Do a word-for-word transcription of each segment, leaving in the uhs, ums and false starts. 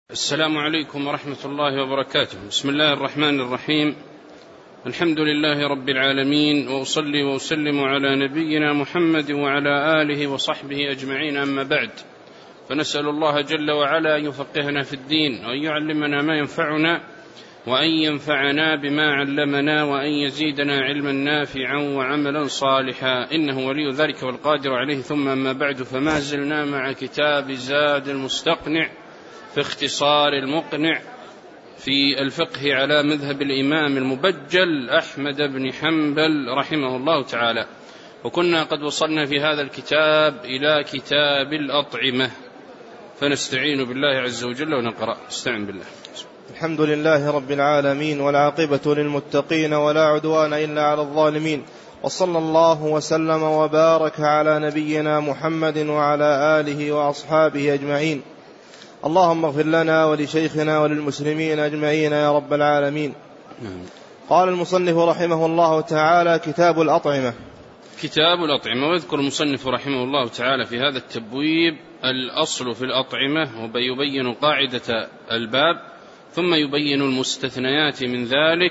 السلام عليكم ورحمة الله وبركاته. بسم الله الرحمن الرحيم. الحمد لله رب العالمين، وأصلي وأسلم على نبينا محمد وعلى آله وصحبه أجمعين، أما بعد، فنسأل الله جل وعلا أن يفقهنا في الدين، وأن يعلمنا ما ينفعنا، وأن ينفعنا بما علمنا، وأن يزيدنا علما نافعا وعملا صالحا، إنه ولي ذلك والقادر عليه. ثم أما بعد، فما زلنا مع كتاب زاد المستقنع في اختصار المقنع في الفقه على مذهب الإمام المبجل أحمد بن حنبل رحمه الله تعالى، وكنا قد وصلنا في هذا الكتاب إلى كتاب الأطعمة، فنستعين بالله عز وجل ونقرأ. استعن بالله. الحمد لله رب العالمين، والعاقبة للمتقين، ولا عدوان إلا على الظالمين، وصلى الله وسلم وبارك على نبينا محمد وعلى آله وأصحابه أجمعين. اللهم اغفر لنا ولشيخنا وللمسلمين أجمعين يا رب العالمين. قال المصنف رحمه الله تعالى: كتاب الأطعمة. كتاب الأطعمة. ويذكر المصنف رحمه الله تعالى في هذا التبويب الأصل في الأطعمة، ويبين قاعدة الباب، ثم يبين المستثنيات من ذلك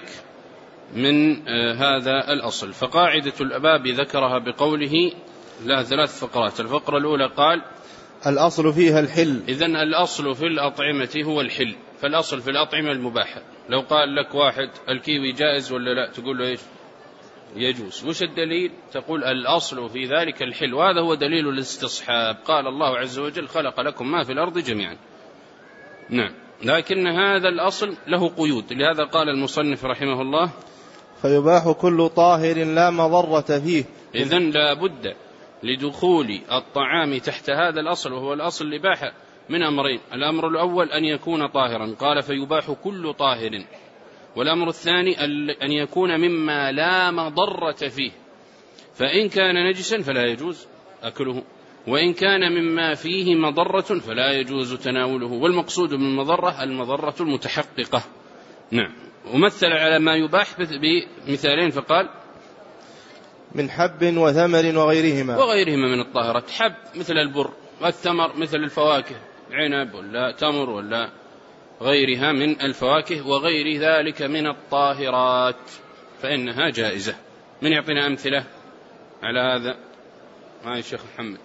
من هذا الأصل. فقاعدة الباب ذكرها بقوله لها ثلاث فقرات. الفقرة الأولى قال: الأصل فيها الحل. إذن الأصل في الأطعمة هو الحل، فالأصل في الأطعمة المباحة. لو قال لك واحد الكيوي جائز ولا لا، تقول له إيش؟ يجوز. وش الدليل؟ تقول الأصل في ذلك الحل، وهذا هو دليل الاستصحاب. قال الله عز وجل: خلق لكم ما في الأرض جميعا. نعم، لكن هذا الأصل له قيود، لهذا قال المصنف رحمه الله: فيباح كل طاهر لا مضرة فيه. إذن لا بد لدخول الطعام تحت هذا الأصل، وهو الأصل الإباحة، من أمرين: الأمر الأول أن يكون طاهرا، قال فيباح كل طاهر، والأمر الثاني أن يكون مما لا مضرة فيه، فإن كان نجسا فلا يجوز أكله، وإن كان مما فيه مضرة فلا يجوز تناوله. والمقصود بالمضرة المضرة المتحققة. نعم. ومثل على ما يباح بمثالين، فقال: من حب وثمر وغيرهما. وغيرهما من الطاهرات. حب مثل البر، والثمر مثل الفواكه، عنب ولا تمر ولا غيرها من الفواكه، وغير ذلك من الطاهرات، فإنها جائزة. من يعطينا أمثلة على هذا؟ معي الشيخ محمد.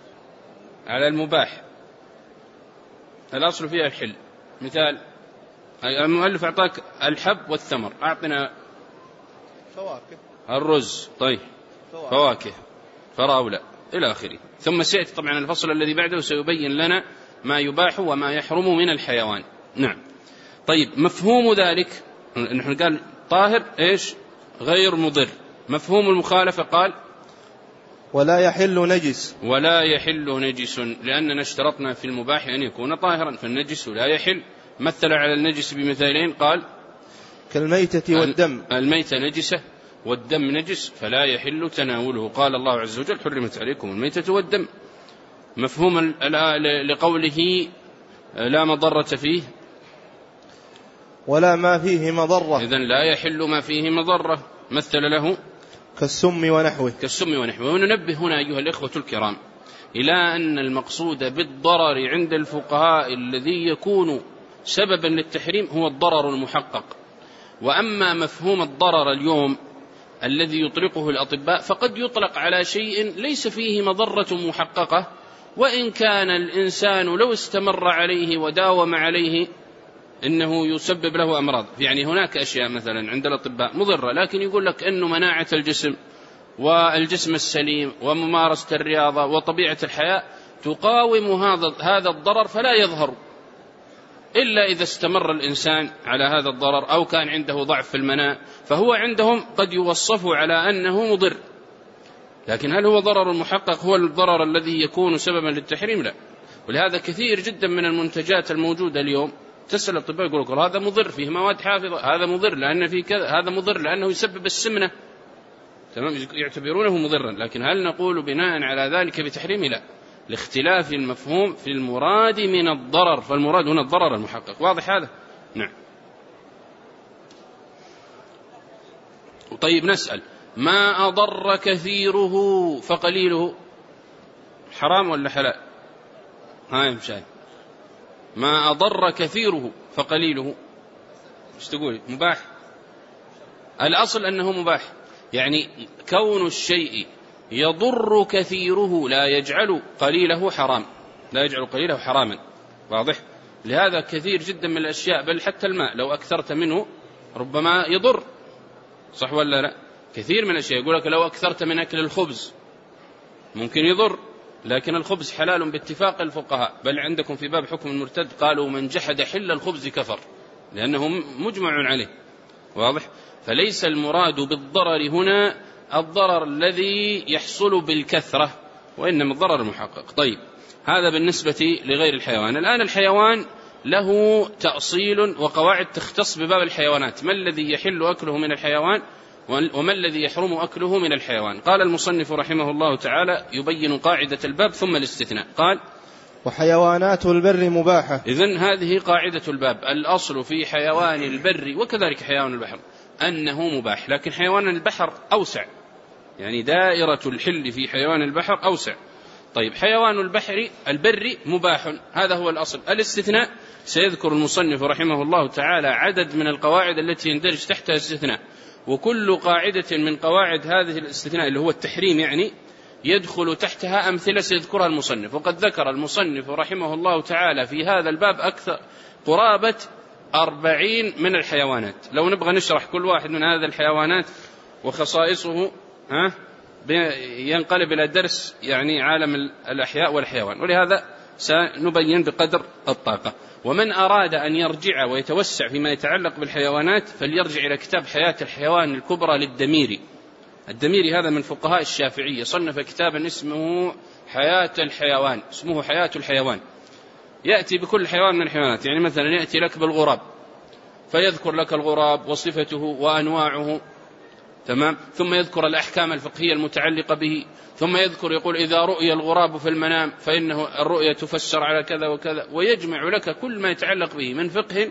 على المباح الأصل فيها الحل، مثال المؤلف أعطاك الحب والثمر، أعطنا فواكه. الرز، طيب، فواكه, فواكه. فراولة إلى آخره. ثم سيأتي طبعا الفصل الذي بعده سيبين لنا ما يباح وما يحرم من الحيوان. نعم. طيب، مفهوم ذلك نحن قال طاهر إيش؟ غير مضر. مفهوم المخالفة قال: ولا يحل نجس. ولا يحل نجس، لأننا اشترطنا في المباح أن يكون طاهرا، فالنجس لا يحل. مثل على النجس بمثالين، قال: كالميتة والدم. الميتة نجسة والدم نجس، فلا يحل تناوله. قال الله عز وجل: حرمت عليكم الميتة والدم. مفهوم لقوله لا مضرة فيه: ولا ما فيه مضرة. إذن لا يحل ما فيه مضرة. مثل له: كالسم ونحوه. كالسم ونحوه. وننبه هنا أيها الإخوة الكرام إلى أن المقصود بالضرر عند الفقهاء الذي يكون سببا للتحريم هو الضرر المحقق. وأما مفهوم الضرر اليوم الذي يطلقه الأطباء، فقد يطلق على شيء ليس فيه مضرة محققة، وإن كان الإنسان لو استمر عليه وداوم عليه إنه يسبب له أمراض. يعني هناك أشياء مثلا عند الأطباء مضرة، لكن يقول لك أنه مناعة الجسم والجسم السليم وممارسة الرياضة وطبيعة الحياة تقاوم هذا هذا الضرر، فلا يظهر إلا إذا استمر الإنسان على هذا الضرر، أو كان عنده ضعف في المناعة، فهو عندهم قد يوصف على أنه مضر. لكن هل هو ضرر محقق هو الضرر الذي يكون سببا للتحريم؟ لا. ولهذا كثير جدا من المنتجات الموجودة اليوم تسأل الأطباء يقول لك هذا مضر، فيه مواد حافظة، هذا مضر لأن فيه كذا، هذا مضر لأنه يسبب السمنة، تمام، يعتبرونه مضرا. لكن هل نقول بناء على ذلك بتحريم؟ لا، لاختلاف المفهوم في المراد من الضرر، فالمراد هنا الضرر المحقق. واضح هذا؟ نعم. طيب، نسأل: ما أضر كثيره فقليله حرام ولا حلال؟ هاي مشاهد. ما أضر كثيره فقليله ايش تقول؟ مباح. الأصل أنه مباح، يعني كون الشيء يضر كثيره لا يجعل قليله حرام، لا يجعل قليله حراما. واضح؟ لهذا كثير جدا من الأشياء، بل حتى الماء لو أكثرت منه ربما يضر، صح ولا لا؟ كثير من الأشياء يقول لك لو أكثرت من أكل الخبز ممكن يضر، لكن الخبز حلال باتفاق الفقهاء، بل عندكم في باب حكم المرتد قالوا من جحد حل الخبز كفر، لأنه مجمع عليه. واضح؟ فليس المراد بالضرر هنا الضرر الذي يحصل بالكثرة، وإنما الضرر المحقق. طيب، هذا بالنسبة لغير الحيوان. الآن الحيوان له تأصيل وقواعد تختص بباب الحيوانات، ما الذي يحل أكله من الحيوان وما الذي يحرم أكله من الحيوان. قال المصنف رحمه الله تعالى يبين قاعدة الباب ثم الاستثناء، قال وحيوانات البر مباحة. إذن هذه قاعدة الباب، الأصل في حيوان البر وكذلك حيوان البحر أنه مباح، لكن حيوان البحر أوسع، يعني دائرة الحل في حيوان البحر أوسع. طيب، حيوان البحر البر مباح، هذا هو الأصل. الاستثناء سيذكر المصنف رحمه الله تعالى عدد من القواعد التي يندرج تحتها الاستثناء، وكل قاعدة من قواعد هذه الاستثناء اللي هو التحريم يعني يدخل تحتها أمثلة سيذكرها المصنف. وقد ذكر المصنف رحمه الله تعالى في هذا الباب أكثر قرابة أربعين من الحيوانات. لو نبغى نشرح كل واحد من هذه الحيوانات وخصائصه ها ينقلب إلى درس يعني عالم الأحياء والحيوان، ولهذا سنبين بقدر الطاقة. ومن أراد أن يرجع ويتوسع فيما يتعلق بالحيوانات فليرجع إلى كتاب حياة الحيوان الكبرى للدميري. الدميري هذا من فقهاء الشافعية، صنف كتابا اسمه حياة الحيوان، اسمه حياة الحيوان، يأتي بكل حيوان من الحيوانات. يعني مثلا يأتي لك بالغراب فيذكر لك الغراب وصفته وأنواعه، تمام، ثم يذكر الأحكام الفقهية المتعلقة به، ثم يذكر يقول إذا رؤي الغراب في المنام فإنه الرؤية تفسر على كذا وكذا، ويجمع لك كل ما يتعلق به من فقه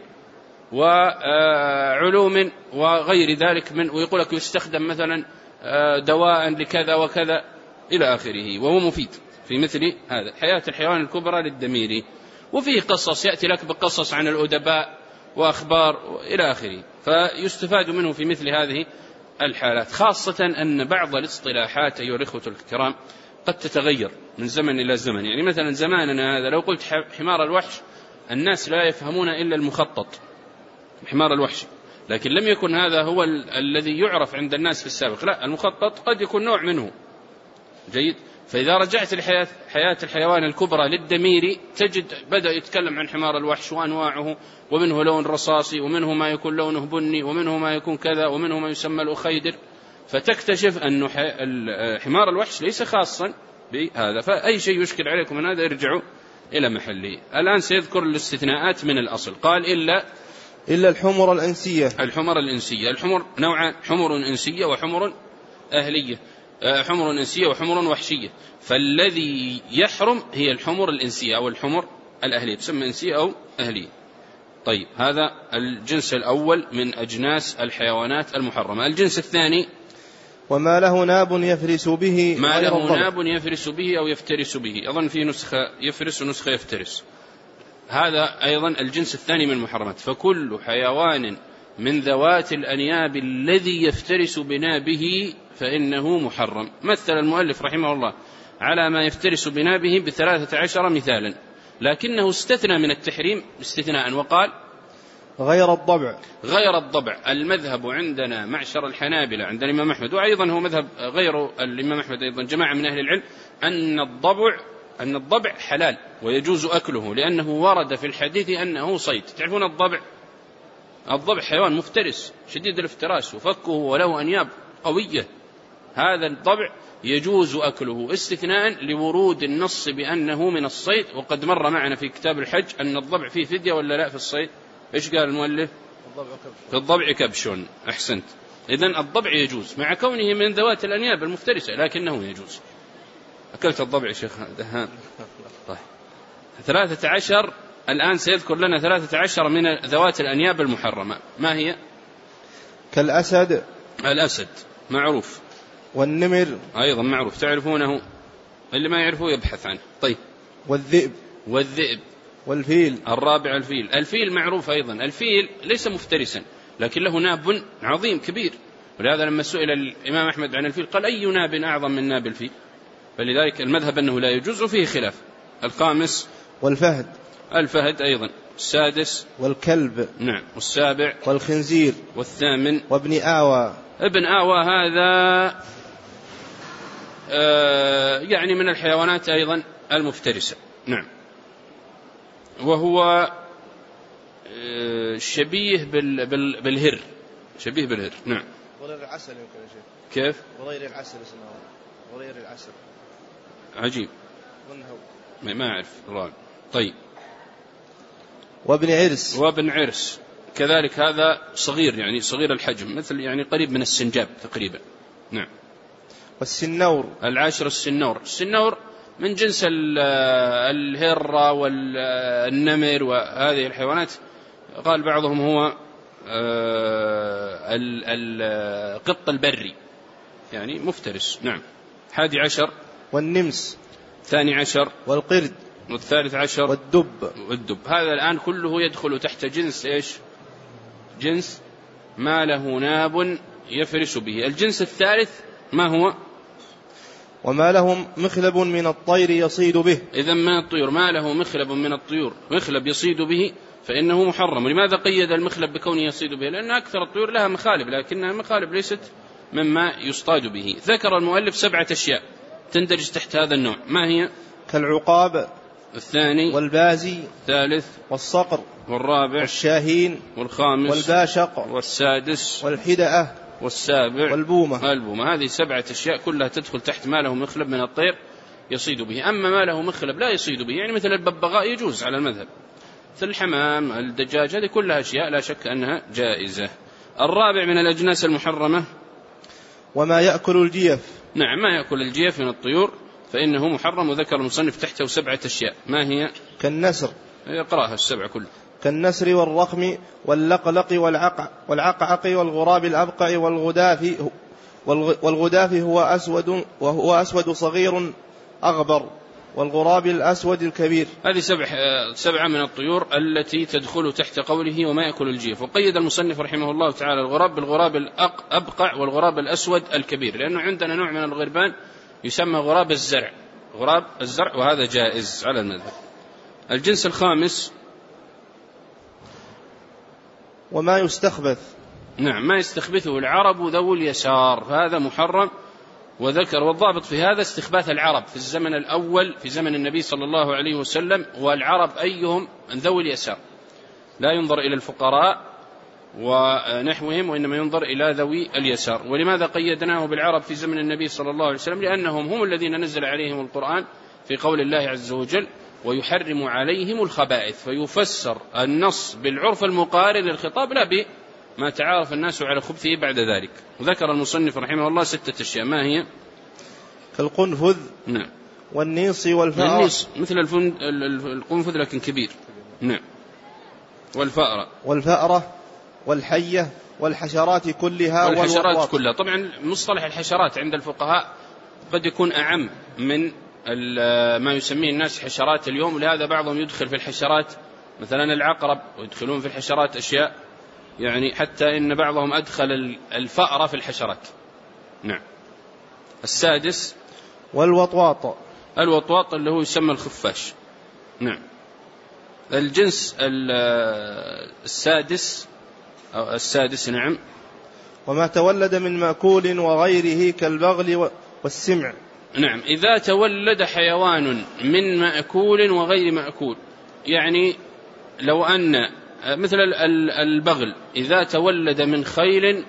وعلوم وغير ذلك من، ويقول لك يستخدم مثلا دواء لكذا وكذا إلى آخره، وهو مفيد في مثل هذا حياة الحيوان الكبرى للدميري. وفيه قصص يأتي لك بقصص عن الأدباء وأخبار إلى آخره، فيستفاد منه في مثل هذه الحالات، خاصة أن بعض الاصطلاحات أيها الإخوة الكرام قد تتغير من زمن إلى زمن. يعني مثلا زماننا هذا لو قلت حمار الوحش الناس لا يفهمون إلا المخطط، حمار الوحش، لكن لم يكن هذا هو ال- الذي يعرف عند الناس في السابق، لا، المخطط قد يكون نوع منه. جيد. فإذا رجعت لحياة حياة الحيوان الكبرى للدميري تجد بدأ يتكلم عن حمار الوحش وأنواعه، ومنه لون رصاصي، ومنه ما يكون لونه بني، ومنه ما يكون كذا، ومنه ما يسمى الأخيدر، فتكتشف أن حمار الوحش ليس خاصا بهذا. فأي شيء يشكل عليكم من هذا ارجعوا إلى محله. الآن سيذكر الاستثناءات من الأصل. قال إلا إلا الحمر الأنسية. الحمر الإنسية، الحمر نوعان، حمر إنسية وحمر أهلية، حمر إنسية وحمر وحشية. فالذي يحرم هي الحمر الإنسية أو الحمر الأهلية، تسمى إنسية أو أهلية. طيب، هذا الجنس الأول من أجناس الحيوانات المحرمة. الجنس الثاني وما له ناب يفرس به، ما له ناب يفرس به أو يفترس به، أظن في نسخة يفرس ونسخة يفترس. هذا أيضا الجنس الثاني من المحرمات. فكل حيوان من ذوات الأنياب الذي يفترس بنابه فإنه محرم. مثل المؤلف رحمه الله على ما يفترس بنابه بثلاثة عشر مثالا، لكنه استثنى من التحريم استثناء وقال غير الضبع. غير الضبع. المذهب عندنا معشر الحنابلة عند الإمام أحمد، وأيضا هو مذهب غير الإمام أحمد أيضا جماعة من أهل العلم، أن الضبع أن الضبع حلال ويجوز أكله، لأنه ورد في الحديث أنه صيد. تعرفون الضبع؟ الضبع حيوان مفترس شديد الافتراس وفكه وله أنياب قوية، هذا الضبع يجوز أكله استثناء لورود النص بأنه من الصيد. وقد مر معنا في كتاب الحج أن الضبع فيه فدية ولا لا في الصيد؟ إيش قال المؤلف؟ في الضبع كبش. أحسنت. إذن الضبع يجوز مع كونه من ذوات الأنياب المفترسة، لكنه يجوز. أكلت الضبع يا شيخ دهان؟ طيب، ثلاثة عشر الآن سيذكر لنا ثلاثة عشر من ذوات الأنياب المحرمة. ما هي؟ كالأسد. الأسد معروف، والنمر أيضا معروف تعرفونه، اللي ما يعرفه يبحث عنه. طيب، والذئب. والذئب والفيل. الرابع الفيل. الفيل معروف أيضا، الفيل ليس مفترسا لكن له ناب عظيم كبير، ولهذا لما سئل الإمام أحمد عن الفيل قال أي ناب أعظم من ناب الفيل، فلذلك المذهب أنه لا يجوز وفيه خلاف. الخامس والفهد. الفهد أيضا. السادس والكلب. نعم. والسابع والخنزير. والثامن وابن آوى. ابن آوى هذا آه يعني من الحيوانات أيضا المفترسة. نعم. وهو آه شبيه بال بال بالهر، شبيه بالهر. نعم. غرير العسل يمكن يا شيخ. كيف؟ غرير العسل اسمه غرير العسل. عجيب. ما ما أعرف الرابع. طيب. وابن عرس. وابن عرس كذلك، هذا صغير يعني صغير الحجم، مثل يعني قريب من السنجاب تقريبا. نعم. والسنور. العاشر السنور. السنور من جنس الهرة والنمر وهذه الحيوانات، قال بعضهم هو القط البري يعني مفترس. نعم. حادي عشر. والنمس. ثاني عشر. والقرد. والثالث عشر. والدب. والدب. هذا الآن كله يدخل تحت جنس إيش؟ جنس ما له ناب يفرس به. الجنس الثالث ما هو؟ وما له مخلب من الطير يصيد به. إذا من الطيور ما له مخلب من الطيور مخلب يصيد به فإنه محرم. لماذا قيد المخلب بكونه يصيد به؟ لأن أكثر الطيور لها مخالب، لكنها مخالب ليست مما يصطاد به. ذكر المؤلف سبعة أشياء تندرج تحت هذا النوع. ما هي؟ كالعقاب. الثاني. والبازي. الثالث. والصقر. والرابع. والشاهين. والخامس. والباشق. والسادس. والحدأة. والسابع. والبومة. البومة. هذه سبعة أشياء كلها تدخل تحت ما له مخلب من الطير يصيد به. أما ما له مخلب لا يصيد به يعني مثل الببغاء يجوز على المذهب، مثل الحمام الدجاج، هذه كلها أشياء لا شك أنها جائزة. الرابع من الأجناس المحرمة وما يأكل الجيف. نعم. ما يأكل الجيف من الطيور فإنه محرم، وذكر المصنف تحته سبعة أشياء. ما هي؟ كالنسر. يقرأها السبعة كلها. كالنسر والرقم واللقلق والعقع والعقعق والغراب الأبقع والغداف. والغداف هو أسود وهو أسود صغير أغبر، والغراب الأسود الكبير. هذه سبع سبعة من الطيور التي تدخل تحت قوله وما يأكل الجيف. وقيد المصنف رحمه الله تعالى الغراب بالغراب الأبقع والغراب الأسود الكبير، لأنه عندنا نوع من الغربان يسمى غراب الزرع، غراب الزرع، وهذا جائز على المذهب. الجنس الخامس وما يستخبث. نعم. ما يستخبثه العرب ذو اليسار، هذا محرم. وذكر والضابط في هذا استخباث العرب في الزمن الأول في زمن النبي صلى الله عليه وسلم، والعرب أيهم ذوي اليسار، لا ينظر إلى الفقراء ونحوهم وإنما ينظر إلى ذوي اليسار. ولماذا قيدناه بالعرب في زمن النبي صلى الله عليه وسلم؟ لأنهم هم الذين نزل عليهم القرآن في قول الله عز وجل ويحرم عليهم الخبائث، فيفسر النص بالعرف المقارن للخطاب لا بما تعارف الناس على خبثه بعد ذلك. وذكر المصنف رحمه الله ستة أشياء. ما هي؟ كالقنفذ. نعم. والنيص والفأرة. النيص مثل القنفذ لكن كبير. نعم. والفأرة. والفأرة والحية والحشرات كلها. والحشرات كلها. طبعا مصطلح الحشرات عند الفقهاء قد يكون أعم من ما يسميه الناس حشرات اليوم، ولهذا بعضهم يدخل في الحشرات مثلا العقرب، ويدخلون في الحشرات أشياء يعني حتى إن بعضهم أدخل الفأرة في الحشرات. نعم. السادس والوطواط. الوطواط اللي هو يسمى الخفاش. نعم. الجنس السادس أو السادس نعم. وما تولد من مأكول وغيره كالبغل والسمع. نعم. إذا تولد حيوان من مأكول وغير مأكول، يعني لو أن مثل البغل إذا تولد من خيل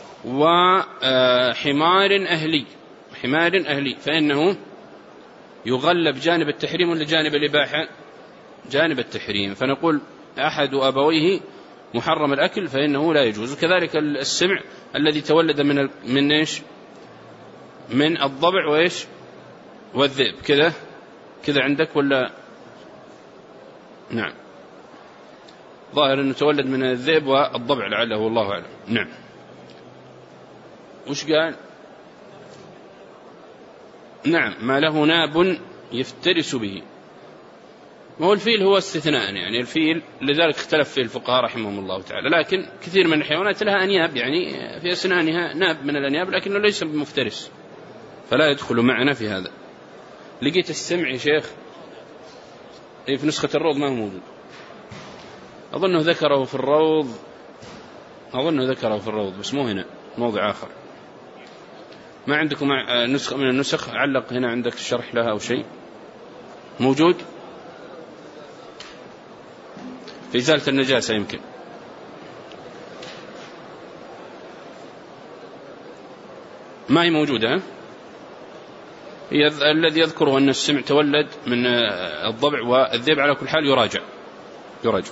وحمار أهلي حمار أهلي فإنه يغلب جانب التحريم ولا جانب الإباحة؟ جانب التحريم، فنقول أحد أبويه محرم الأكل فإنه لا يجوز. وكذلك السمع الذي تولد من من إيش؟ من الضبع وإيش؟ والذئب. كذا كذا عندك ولا؟ نعم. ظاهر أنه تولد من الذئب والضبع لعله والله أعلم. نعم. وش قال؟ نعم. ما له ناب يفترس به. ما هو الفيل هو استثناء، يعني الفيل لذلك اختلف فيه الفقهاء رحمهم الله تعالى، لكن كثير من الحيوانات لها أنياب، يعني في أسنانها ناب من الأنياب لكنه ليس بمفترس، فلا يدخل معنا في هذا. لقيت السمع يا شيخ في نسخة الروض ما هو موجود، أظنه ذكره في الروض، أظنه ذكره في الروض بس مو هنا، موضع آخر. ما عندكم نسخة من النسخ علق هنا عندك الشرح لها أو شيء موجود؟ في إزالة النجاسة يمكن. ما هي موجودة. الذي يذكره أن السمع تولد من الضبع والذئب، على كل حال يراجع يراجع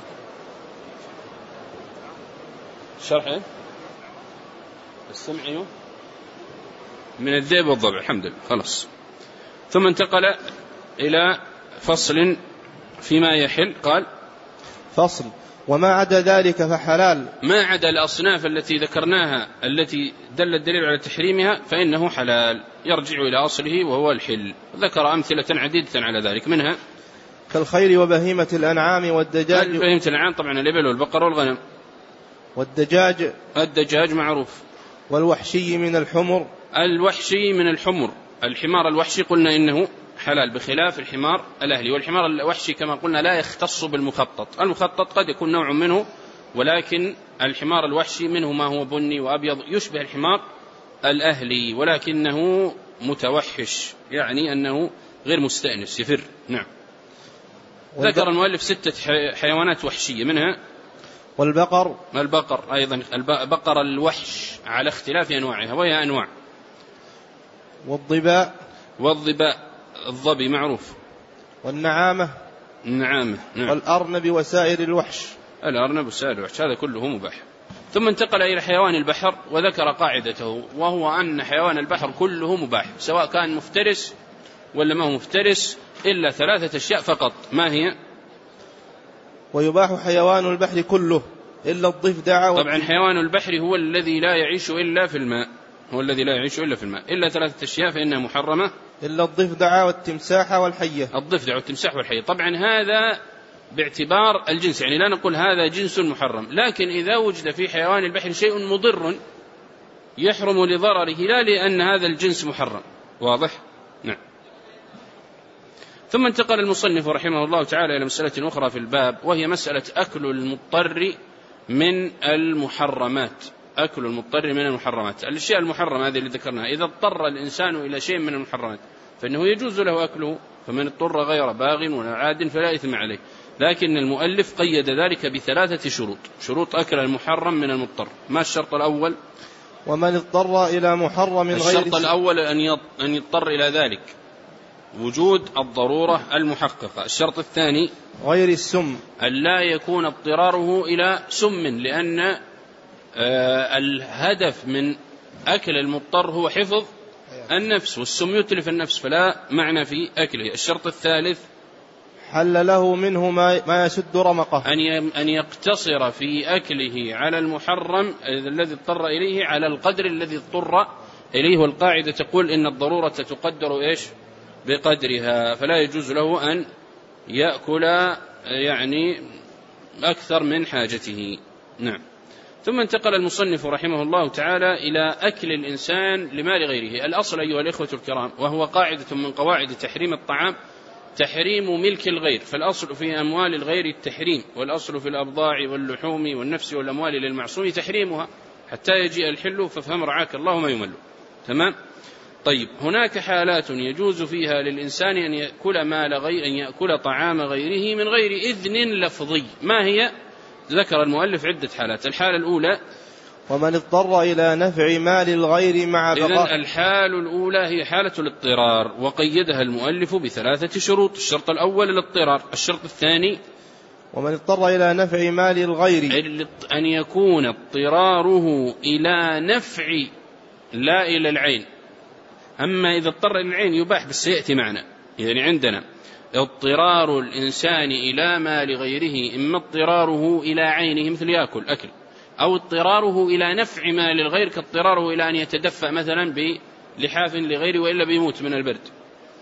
شرح السمع من الذئب والضبع. الحمد لله خلاص. ثم انتقل إلى فصل فيما يحل. قال فصل: وما عدا ذلك فحلال. ما عدا الأصناف التي ذكرناها التي دل الدليل على تحريمها فإنه حلال، يرجع إلى أصله وهو الحل. ذكر أمثلة عديدة على ذلك، منها كالخيل وبهيمة الأنعام والدجاج. بهيمة الأنعام طبعا الإبل والبقر والغنم. والدجاج الدجاج معروف. والوحشي من الحمر. الوحشي من الحمر، الحمار الوحشي قلنا إنه حلال بخلاف الحمار الأهلي. والحمار الوحشي كما قلنا لا يختص بالمخطط، المخطط قد يكون نوع منه، ولكن الحمار الوحشي منه ما هو بني وأبيض يشبه الحمار الأهلي ولكنه متوحش، يعني أنه غير مستأنس يفر. نعم. ذكر المؤلف ستة حيوانات وحشية، منها والبقر. البقر أيضا، بقر الوحش على اختلاف أنواعها وهي أنواع. والضباء. والضباء الظبي معروف. والنعامة. النعامة نعم. والأرنب وسائر الوحش. الأرنب وسائر الوحش هذا كله مباح. ثم انتقل إلى حيوان البحر وذكر قاعدته، وهو أن حيوان البحر كله مباح سواء كان مفترس ولا ما هو مفترس، إلا ثلاثة أشياء فقط. ما هي؟ ويباح حيوان البحر كله إلا الضفدع. طبعا حيوان البحر هو الذي لا يعيش إلا في الماء، هو الذي لا يعيش إلا في الماء، إلا ثلاثة أشياء فإنها محرمة. إلا الضفدع والتمساح والحية. الضفدع والتمساح والحية. طبعا هذا باعتبار الجنس، يعني لا نقول هذا جنس محرم، لكن إذا وجد في حيوان البحر شيء مضر يحرم لضرره، لا لأن هذا الجنس محرم. واضح؟ نعم. ثم انتقل المصنف رحمه الله تعالى إلى مسألة أخرى في الباب، وهي مسألة أكل المضطر من المحرمات. أكل المضطر من المحرمات، الأشياء المحرمة هذه اللي ذكرناها، إذا اضطر الإنسان إلى شيء من المحرمات فإنه يجوز له أكله، فمن اضطر غير باغ ولا عاد فلا إثم عليه. لكن المؤلف قيد ذلك بثلاثة شروط، شروط أكل المحرم من المضطر. ما الشرط الأول؟ ومن اضطر إلى محرم غير. الشرط الأول أن يضطر إلى ذلك، وجود الضرورة المحققة. الشرط الثاني غير السم، أن لا يكون اضطراره إلى سم، لأن آه الهدف من أكل المضطر هو حفظ النفس، والسم يتلف النفس فلا معنى في أكله. الشرط الثالث حل له منه ما يسد رمقه، أن يقتصر في أكله على المحرم الذي اضطر إليه على القدر الذي اضطر إليه، والقاعدة تقول إن الضرورة تقدر إيش بقدرها، فلا يجوز له أن يأكل يعني أكثر من حاجته. نعم. ثم انتقل المصنف رحمه الله تعالى إلى أكل الإنسان لمال غيره. الأصل أيها الإخوة الكرام، وهو قاعدة من قواعد تحريم الطعام، تحريم ملك الغير، فالأصل في أموال الغير التحريم، والأصل في الأبضاع واللحوم والنفس والأموال للمعصوم تحريمها حتى يجيء الحل، فافهم رعاك الله ما يمل. تمام. طيب، هناك حالات يجوز فيها للإنسان أن يأكل مال غير، أن يأكل طعام غيره من غير إذن لفظي. ما هي؟ ذكر المؤلف عدة حالات. الحالة الأولى ومن اضطر إلى نفع مال الغير مع بقاء. إذن الحالة الأولى هي حالة الاضطرار، وقيدها المؤلف بثلاثة شروط. الشرط الأول الاضطرار. الشرط الثاني ومن اضطر إلى نفع مال الغير، أن يكون اضطراره إلى نفع لا إلى العين. أما إذا اضطر إلى العين يباح، بس سيأتي معنا. يعني عندنا اضطرار الإنسان إلى مال غيره، إما اضطراره إلى عينه مثل يأكل أكل، أو اضطراره إلى نفع مال الغير كاضطراره إلى أن يتدفأ مثلا بلحاف لغيره وإلا بيموت من البرد.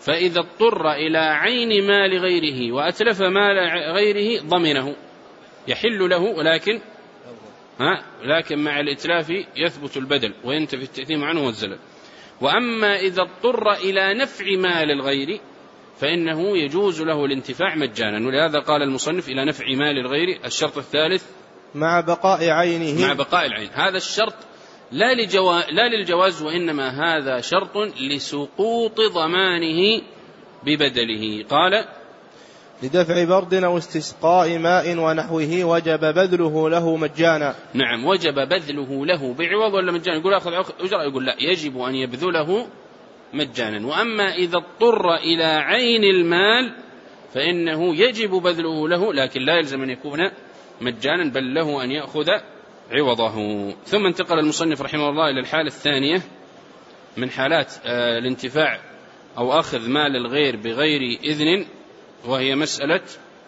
فإذا اضطر إلى عين مال غيره وأتلف مال غيره ضمنه، يحل له، ولكن ها لكن مع الإتلاف يثبت البدل وينتفي التأثيم عنه والزلل. وأما إذا اضطر إلى نفع مال الغير فإنه يجوز له الانتفاع مجانا، ولهذا قال المصنف إلى نفع مال الغير. الشرط الثالث مع بقاء عينه، مع بقاء العين. هذا الشرط لا, لجوا... لا للجواز، وإنما هذا شرط لسقوط ضمانه ببدله. قال لدفع برد أو استسقاء ماء ونحوه وجب بذله له مجانا. نعم، وجب بذله له بعوض ولا مجانا؟ يقول أخذ أجرة، يقول لا، يجب أن يبذله مجانا. وأما إذا اضطر إلى عين المال فإنه يجب بذله له، لكن لا يلزم أن يكون مجانا، بل له أن يأخذ عوضه. ثم انتقل المصنف رحمه الله إلى الحالة الثانية من حالات الانتفاع أو أخذ مال الغير بغير إذن، وهي مسألة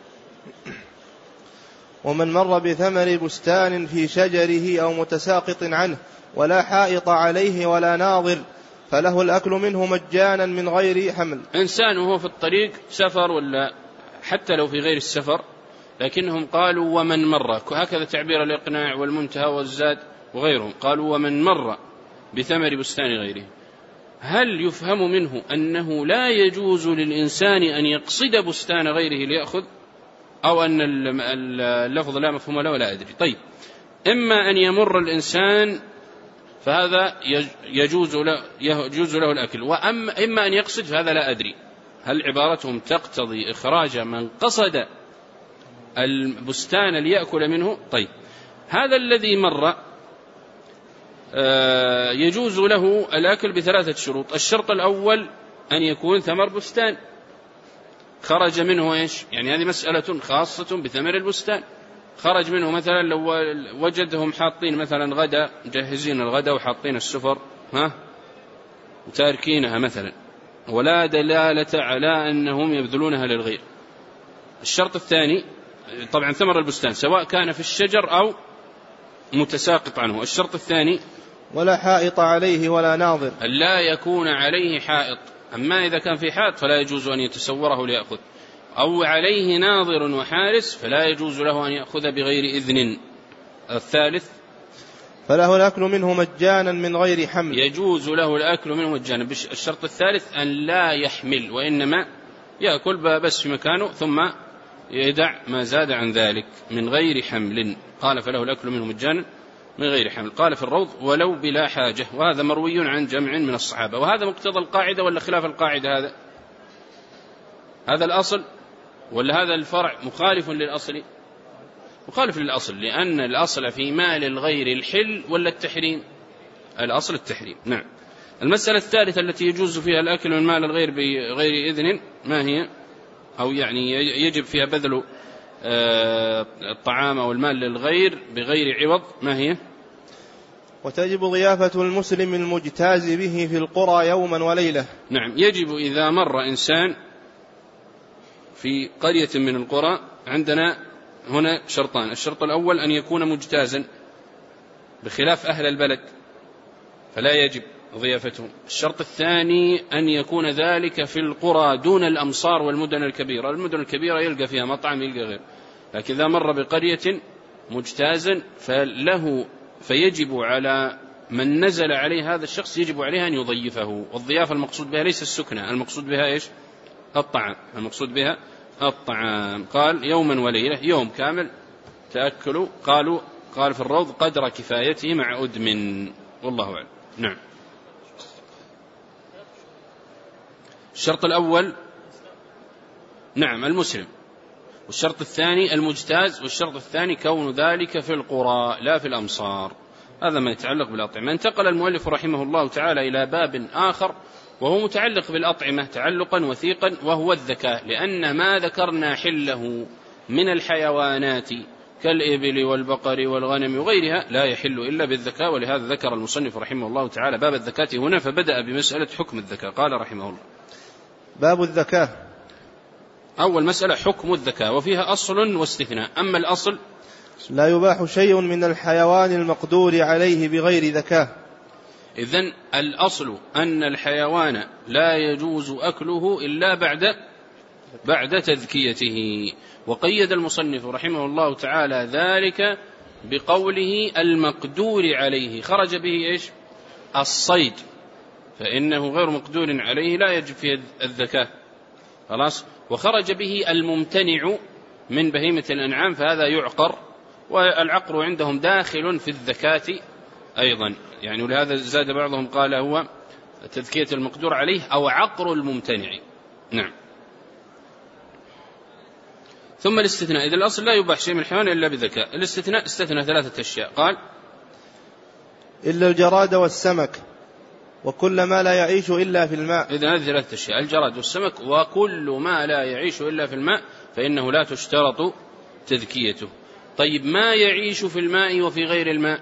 ومن مر بثمر بستان في شجره أو متساقط عنه ولا حائط عليه ولا ناظر فله الأكل منه مجانا من غير حمل. إنسان وهو في الطريق سفر ولا حتى لو في غير السفر، لكنهم قالوا ومن مر، هكذا تعبير الإقناع والمنتهى والزاد وغيرهم، قالوا ومن مر بثمر بستان غيره. هل يفهم منه أنه لا يجوز للإنسان أن يقصد بستان غيره ليأخذ، أو أن اللفظ لا مفهوم له؟ ولا أدري. طيب، إما أن يمر الإنسان فهذا يجوز له, يجوز له الأكل، وأما إما أن يقصد فهذا لا أدري. هل عبارتهم تقتضي إخراج من قصد البستان ليأكل منه؟ طيب، هذا الذي مر يجوز له الأكل بثلاثة شروط. الشرط الأول أن يكون ثمر بستان خرج منه إيش؟ يعني هذه مسألة خاصة بثمر البستان. خرج منه مثلا لو وجدهم حاطين مثلا غدا، جهزين الغدا وحاطين السفر ها وتاركينها مثلا، ولا دلالة على أنهم يبذلونها للغير. الشرط الثاني طبعا ثمر البستان سواء كان في الشجر أو متساقط عنه. الشرط الثاني ولا حائط عليه ولا ناظر، لا يكون عليه حائط. أما إذا كان في حائط فلا يجوز أن يتسوره ليأخذ، أو عليه ناظر وحارس فلا يجوز له أن يأخذ بغير إذن. الثالث فله الأكل منه مجانا من غير حمل، يجوز له الأكل منه مجانا. الشرط الثالث أن لا يحمل، وإنما يأكل بس في مكانه ثم يدع ما زاد عن ذلك من غير حمل. قال فله الأكل منه مجانا من غير حمل. قال في الروض ولو بلا حاجة، وهذا مروي عن جمع من الصحابة. وهذا مقتضى القاعدة ولا خلاف القاعدة؟ هذا هذا الأصل ولا هذا الفرع مخالف للأصل؟ مخالف للأصل، لأن الأصل في مال الغير الحل ولا التحريم؟ الأصل التحريم. نعم. المسألة الثالثة التي يجوز فيها الأكل من مال الغير بغير إذن ما هي؟ أو يعني يجب فيها بذل الطعام أو المال للغير بغير عوض، ما هي؟ وتجب ضيافة المسلم المجتاز به في القرى يوما وليلة. نعم، يجب إذا مر إنسان في قرية من القرى. عندنا هنا شرطان. الشرط الأول أن يكون مجتازا بخلاف أهل البلد فلا يجب ضيافتهم. الشرط الثاني أن يكون ذلك في القرى دون الأمصار والمدن الكبيرة. المدن الكبيرة يلقى فيها مطعم يلقى غير، لكن إذا مر بقرية مجتازا فله فيجب على من نزل عليه هذا الشخص يجب عليه أن يضيفه. والضيافة المقصود بها ليس السكنة، المقصود بها إيش؟ الطعام. المقصود بها الطعام. قال يوما وليلة، يوم كامل تأكلوا. قالوا قال في الروض قدر كفايته مع أدم، والله أعلم. نعم. الشرط الأول نعم المسلم، والشرط الثاني المجتاز، والشرط الثاني كون ذلك في القرى لا في الأمصار. هذا ما يتعلق بالأطعمة. انتقل المؤلف رحمه الله تعالى إلى باب آخر وهو متعلق بالأطعمة تعلقا وثيقا، وهو الذكاة. لأن ما ذكرنا حله من الحيوانات كالإبل والبقر والغنم وغيرها لا يحل إلا بالذكاة، ولهذا ذكر المصنف رحمه الله تعالى باب الذكاة هنا، فبدأ بمسألة حكم الذكاة. قال رحمه الله باب الذكاة. أول مسألة حكم الذكاة، وفيها أصل واستثناء. أما الأصل لا يباح شيء من الحيوان المقدور عليه بغير ذكاة. إذن الأصل أن الحيوان لا يجوز أكله إلا بعد بعد تذكيته. وقيد المصنف رحمه الله تعالى ذلك بقوله المقدور عليه، خرج به إيش؟ الصيد، فإنه غير مقدور عليه لا يجب فيه الزكاة، خلاص. وخرج به الممتنع من بهيمة الأنعام، فهذا يعقر، والعقر عندهم داخل في الزكاة أيضا، يعني ولهذا زاد بعضهم قال هو تذكية المقدور عليه أو عقر الممتنع. نعم. ثم الاستثناء، إذا الأصل لا يباح شيء من الحيوان إلا بذكاء. الاستثناء استثنى ثلاثة أشياء، قال إلا الجراد والسمك وكل ما لا يعيش إلا في الماء. إذن هذه ثلاثة أشياء، الجراد والسمك وكل ما لا يعيش إلا في الماء، فإنه لا تشترط تذكيته. طيب ما يعيش في الماء وفي غير الماء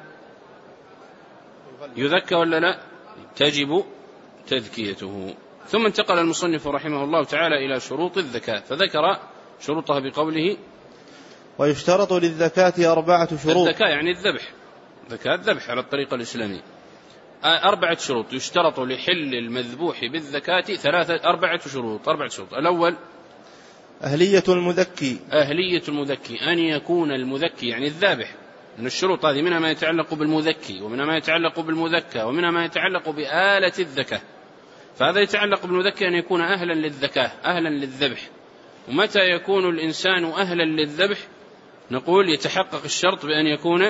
يذكى ولا لا؟ تجب تذكيته. ثم انتقل المصنف رحمه الله تعالى إلى شروط الزكاة، فذكر شروطها بقوله ويشترط للزكاة أربعة شروط. الزكاة يعني الذبح، زكاة الذبح على الطريقة الإسلامية، أربعة شروط يشترط لحل المذبوح بالزكاة، ثلاثة أربعة شروط أربعة شروط. الأول أهلية المذكي، أهلية المذكي، أن يكون المذكي يعني الذابح، من الشروط هذه منها ما يتعلق بالمذكي، ومنها ما يتعلق بالمذكى، ومنها ما يتعلق بآلة الذكاة. فهذا يتعلق بالمذكي أن يكون أهلا للذكاة، أهلا للذبح. ومتى يكون الإنسان أهلا للذبح؟ نقول يتحقق الشرط بأن يكون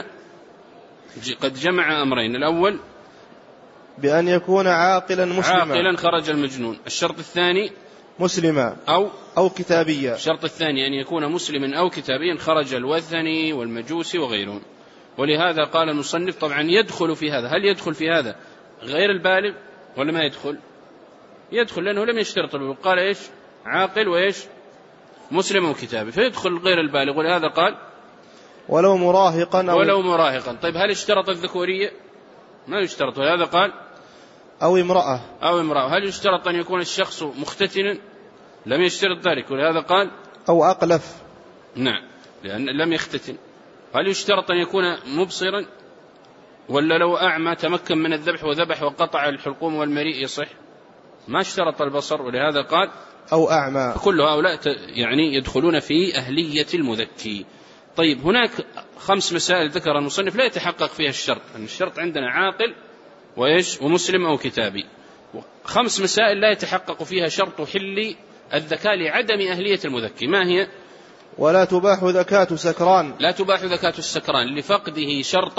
قد جمع أمرين، الأول بأن يكون عاقلا مسلما، عاقلا خرج المجنون. الشرط الثاني مسلما أو أو كتابيا. الشرط الثاني أن يكون مسلما أو كتابيا، خرج الوثني والمجوسي وغيرهم. ولهذا قال المصنف طبعا يدخل في هذا، هل يدخل في هذا غير البالغ ولا ما يدخل؟ يدخل، لأنه لم يشترط البلوغ، قال إيش؟ عاقل وإيش؟ مسلم وكتابي، فيدخل غير البالغ. ولهذا قال ولو مراهقا أو ولو مراهقا. طيب هل اشترط الذكورية؟ ما يشترط. ولهذا قال أو امرأة أو امرأة. هل يشترط أن يكون الشخص مختتنا؟ لم يشترط ذلك. ولهذا قال أو أقلف. نعم، لأن لم يختتن. هل يشترط أن يكون مبصرا؟ ولا لو أعمى تمكن من الذبح وذبح وقطع الحلقوم والمريء يصح؟ ما اشترط البصر. ولهذا قال أو أعمى. كل هؤلاء يعني يدخلون في أهلية المذكي. طيب هناك خمس مسائل ذكر المصنف لا يتحقق فيها الشرط، أن الشرط عندنا عاقل وإيش ومسلم أو كتابي. خمس مسائل لا يتحقق فيها شرط حل الذكاء لعدم أهلية المذكي. ما هي؟ ولا تباح زكاة سكران، لا تباح زكاة السكران لفقده شرط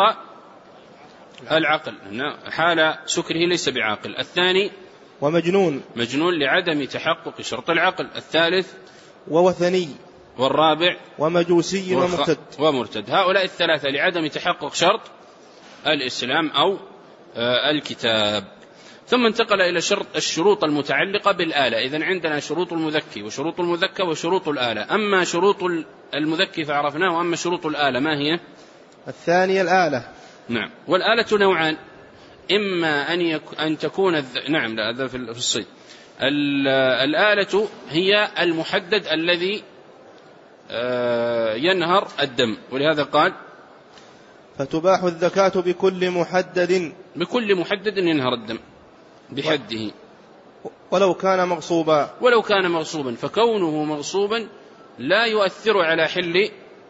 العقل، حال سكره ليس بعاقل. الثاني ومجنون، مجنون لعدم تحقق شرط العقل. الثالث ووثني. والرابع ومجوسي ومرتد. ومرتد. هؤلاء الثلاثة لعدم تحقق شرط الإسلام أو الكتاب. ثم انتقل إلى شرط الشروط المتعلقة بالآلة. إذن عندنا شروط المذكي وشروط المذكى وشروط الآلة. أما شروط المذكي فعرفناه، وأما شروط الآلة ما هي؟ الثانية الآلة. نعم. والآلة نوعان، إما أن, يك... أن تكون الذ... نعم لا هذا في الصيد. الآلة هي المحدد الذي ينهر الدم، ولهذا قال فتباح الزكاة بكل محدد، بكل محدد ينهر الدم بحده، ولو كان مغصوبا. ولو كان مغصوبا، فكونه مغصوبا لا يؤثر على حل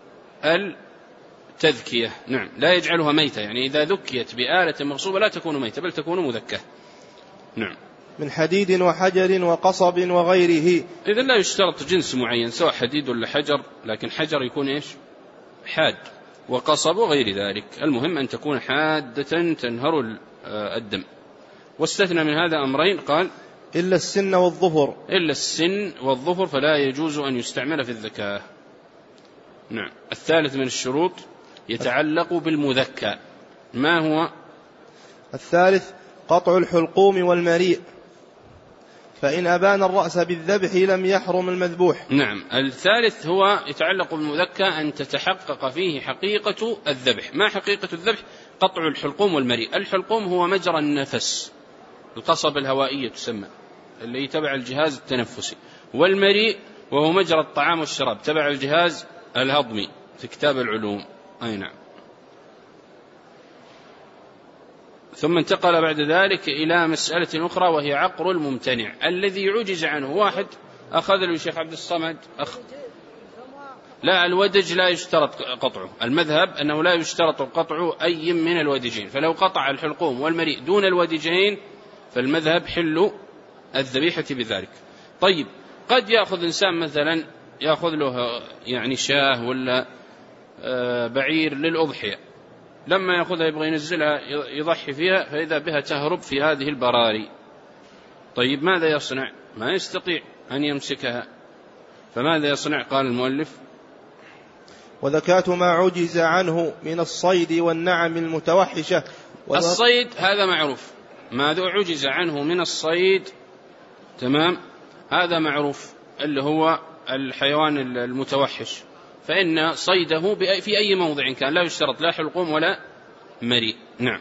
التذكية. نعم، لا يجعلها ميتة، يعني إذا ذكيت بآلة مغصوبة لا تكون ميتة بل تكون مذكة. نعم. من حديد وحجر وقصب وغيره. إذا لا يشترط جنس معين سواء حديد ولا حجر، لكن حجر يكون إيش؟ حاد، وقصب وغير ذلك. المهم أن تكون حادة تنهر الدم. واستثنى من هذا أمرين، قال إلا السن والظفر. إلا السن والظفر فلا يجوز أن يستعمل في الذكاة. نعم. الثالث من الشروط يتعلق بالمذكى. ما هو؟ الثالث قطع الحلقوم والمريء، فإن أبان الرأس بالذبح لم يحرم المذبوح. نعم. الثالث هو يتعلق بالمذكى أن تتحقق فيه حقيقة الذبح. ما حقيقة الذبح؟ قطع الحلقوم والمريء. الحلقوم هو مجرى النفس، القصبة الهوائية تسمى، اللي تبع الجهاز التنفسي. والمريء وهو مجرى الطعام والشراب تبع الجهاز الهضمي في كتاب العلوم. أي نعم. ثم انتقل بعد ذلك إلى مسألة أخرى وهي عقر الممتنع الذي عجز عنه. واحد أخذ له الشيخ عبد الصمد أخ... لا، الودج لا يشترط قطعه، المذهب أنه لا يشترط قطع أي من الودجين، فلو قطع الحلقوم والمريء دون الودجين فالمذهب حل الذبيحة بذلك. طيب، قد يأخذ إنسان مثلا يأخذ له يعني شاه ولا بعير للأضحية، لما يأخذها يبغى ينزلها يضحي فيها فإذا بها تهرب في هذه البراري. طيب ماذا يصنع؟ ما يستطيع أن يمسكها، فماذا يصنع؟ قال المؤلف: وذكاة ما عجز عنه من الصيد والنعم المتوحشة. الصيد هذا معروف، ما ذو عجز عنه من الصيد تمام، هذا معروف اللي هو الحيوان المتوحش، فإن صيده في أي موضع كان لا يشترط لا حلقوم ولا مريء. نعم.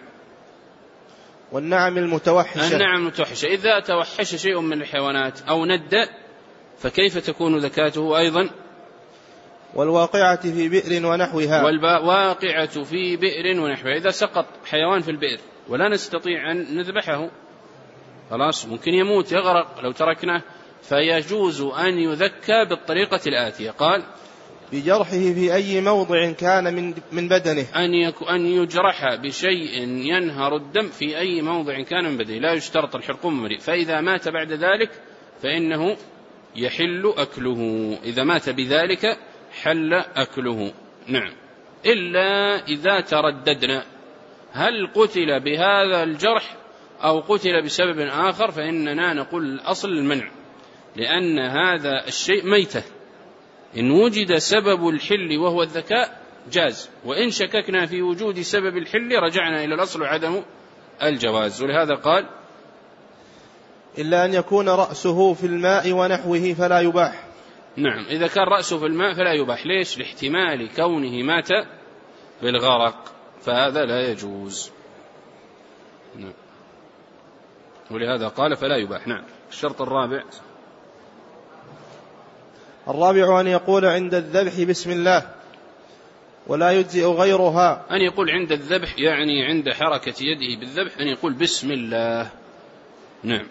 والنعم المتوحشة، النعم المتوحشة إذا توحش شيء من الحيوانات أو ند فكيف تكون ذكاته أيضا؟ والواقعة في بئر ونحوها، والواقعة في بئر ونحوها، إذا سقط حيوان في البئر ولا نستطيع أن نذبحه خلاص ممكن يموت يغرق لو تركناه، فيجوز أن يذكى بالطريقة الآتية. قال: بجرحه في أي موضع كان من من بدنه، أن أن يجرح بشيء ينهر الدم في أي موضع كان من بدنه، لا يشترط الحلقوم والمريء، فإذا مات بعد ذلك فإنه يحل أكله، إذا مات بذلك حل أكله. نعم. إلا إذا ترددنا هل قتل بهذا الجرح أو قتل بسبب آخر، فإننا نقول الأصل المنع، لأن هذا الشيء ميتة، إن وجد سبب الحل وهو الذكاء جاز، وإن شككنا في وجود سبب الحل رجعنا إلى الأصل عدم الجواز. ولهذا قال: إلا أن يكون رأسه في الماء ونحوه فلا يباح. نعم، إذا كان رأسه في الماء فلا يباح. ليش؟ لاحتمال كونه مات بالغرق، فهذا لا يجوز. نعم. ولهذا قال فلا يباح. نعم. الشرط الرابع الرابع أن يقول عند الذبح بسم الله ولا يجزئ غيرها. أن يقول عند الذبح يعني عند حركة يده بالذبح أن يقول بسم الله. نعم.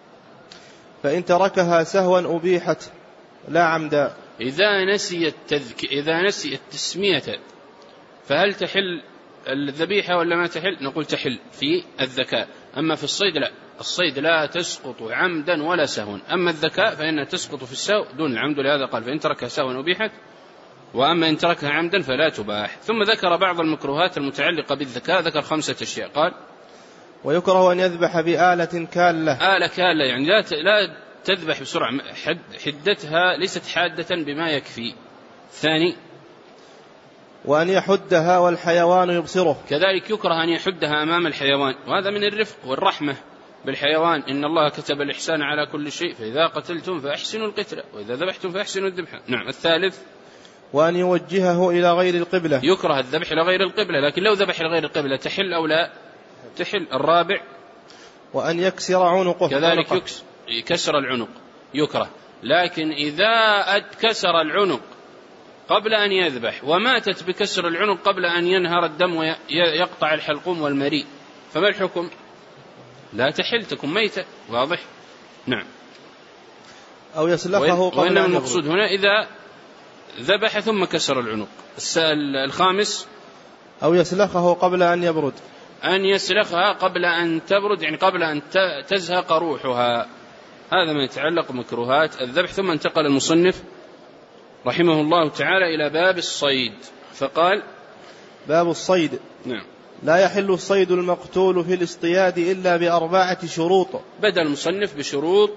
فإن تركها سهوا أبيحت لا عمدا. إذا نسي التذك... إذا نسي التسمية فهل تحل الذبيحة ولا ما تحل؟ نقول تحل في الذكاء. أما في الصيد لا، الصيد لا تسقط عمدا ولا سهوا، أما الذكاء فإنها تسقط في السهو دون العمد، لهذا قال فإن تركها سهوا أبيحت، وأما إن تركها عمدا فلا تباح. ثم ذكر بعض المكروهات المتعلقة بالذكاء، ذكر خمسة أشياء. قال: ويكره أن يذبح بآلة كالة. آلة كالة يعني لا لا تذبح بسرعة، حد حدتها ليست حادة بما يكفي. ثاني: وأن يحدها والحيوان يبصره. كذلك يكره أن يحدها أمام الحيوان، وهذا من الرفق والرحمة بالحيوان، إن الله كتب الإحسان على كل شيء، فإذا قتلتم فأحسنوا القتلة وإذا ذبحتم فأحسنوا الذبحة. نعم. الثالث: وأن يوجهه إلى غير القبلة. يكره الذبح إلى غير القبلة، لكن لو ذبح إلى غير القبلة تحل أو لا تحل. الرابع: وأن يكسر عنقه. كذلك يكسر كسر العنق يكره، لكن إذا كسر العنق قبل أن يذبح وماتت بكسر العنق قبل أن ينهر الدم ويقطع الحلقوم والمريء فما الحكم؟ لا تحل، تكون ميتة. واضح؟ نعم. أو يسلخه قبل وإنما أن المقصود يبرد. هنا إذا ذبح ثم كسر العنق. الخامس: أو يسلخه قبل أن يبرد. أن يسلخها قبل أن تبرد، يعني قبل أن تزهق روحها. هذا ما يتعلق بمكروهات الذبح. ثم انتقل المصنف رحمه الله تعالى إلى باب الصيد، فقال: باب الصيد. نعم. لا يحل الصيد المقتول في الاصطياد إلا بأربعة شروط. بدأ المصنف بشروط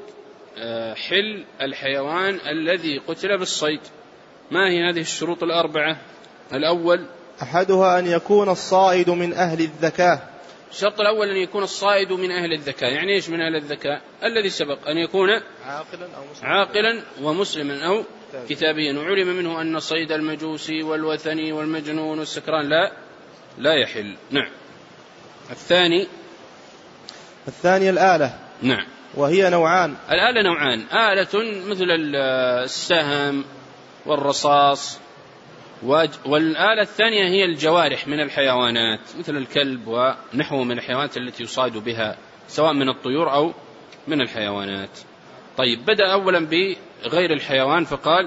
حل الحيوان الذي قتل بالصيد. ما هي هذه الشروط الأربعة؟ الأول: أحدها أن يكون الصائد من أهل الذكاء. الشرط الأول أن يكون الصائد من أهل الذكاء. يعني إيش من أهل الذكاء؟ الذي سبق أن يكون عاقلا أو مسلما, عاقلا ومسلما أو كتابيا. وعلم منه أن صيد المجوسي والوثني والمجنون والسكران لا لا يحل. نعم. الثاني: الثاني الآلة. نعم. وهي نوعان. الآلة نوعان: آلة مثل السهم والرصاص والآلة الثانية هي الجوارح من الحيوانات مثل الكلب ونحوه من الحيوانات التي يصاد بها سواء من الطيور أو من الحيوانات. طيب، بدأ أولا بغير الحيوان فقال: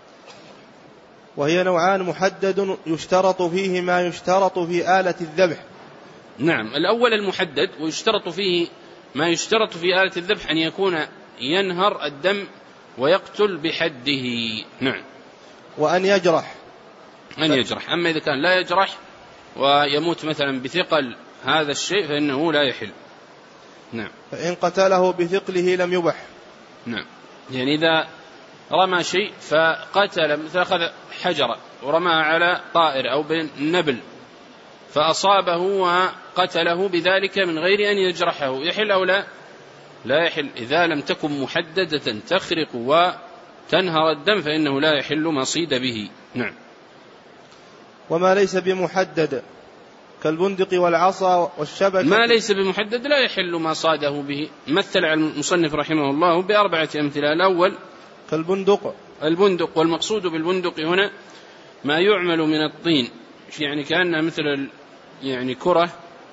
وهي نوعان محدد يشترط فيه ما يشترط في آلة الذبح. نعم، الأول المحدد ويشترط فيه ما يشترط في آلة الذبح أن يكون ينهر الدم ويقتل بحده. نعم. وأن يجرح أن يجرح. أما إذا كان لا يجرح ويموت مثلا بثقل هذا الشيء فإنه لا يحل. نعم. فإن قتله بثقله لم يبح. نعم، يعني إذا رمى شيء فقتل، مثل أخذ حجرة ورمى على طائر أو بالنبل فأصابه وقتله بذلك من غير أن يجرحه، يحل أو لا؟ لا يحل. إذا لم تكن محددة تخرق وتنهر الدم فإنه لا يحل ما صيد به. نعم. وما ليس بمحدد كالبندق والعصا والشبكة. ما ليس بمحدد لا يحل ما صاده به. مثل على المصنف رحمه الله بأربعة أمثلة. الأول كالبندق. البندق، والمقصود بالبندق هنا ما يعمل من الطين، يعني كأنها مثل يعني كرة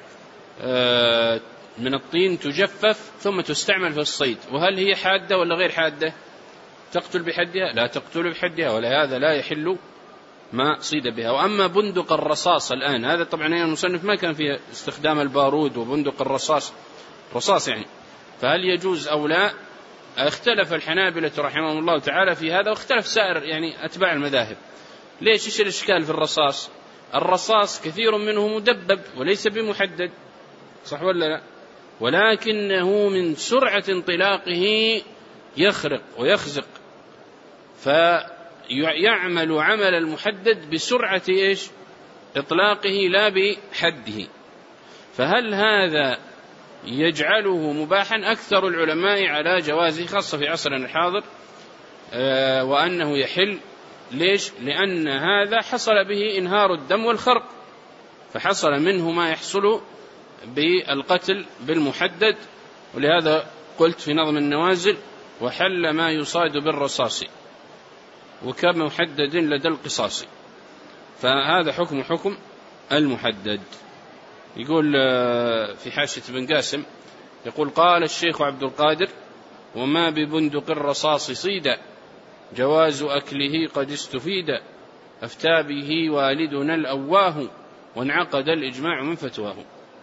من الطين تجفف ثم تستعمل في الصيد. وهل هي حادة ولا غير حادة؟ تقتل بحدها؟ لا تقتل بحدها، ولا هذا لا يحل ما صيد بها. وأما بندق الرصاص الآن، هذا طبعا المصنف ما كان فيه استخدام البارود وبندق الرصاص رصاص يعني، فهل يجوز أو لا؟ اختلف الحنابلة رحمهم الله تعالى في هذا، واختلف سائر يعني أتباع المذاهب. ليش؟ إيش الإشكال في الرصاص؟ الرصاص كثير منه مدبب وليس بمحدد، صح ولا لا؟ ولكنه من سرعة انطلاقه يخرق ويخزق، فيعمل عمل المحدد بسرعة إيش؟ إطلاقه لا بحده. فهل هذا يجعله مباحا؟ أكثر العلماء على جوازه خاصة في عصرنا الحاضر، آه وأنه يحل. ليش؟ لأن هذا حصل به إنهار الدم والخرق، فحصل منه ما يحصل بالقتل بالمحدد. ولهذا قلت في نظم النوازل: وحل ما يصاد بالرصاص وكمحدد لدى القصاص. فهذا حكم حكم المحدد. يقول في حاشية بن قاسم، يقول: قال الشيخ عبد القادر: وما ببندق الرصاص صيدا جواز أكله قد استفيد، أفتى به والدنا الأواه وانعقد الإجماع من فتواه.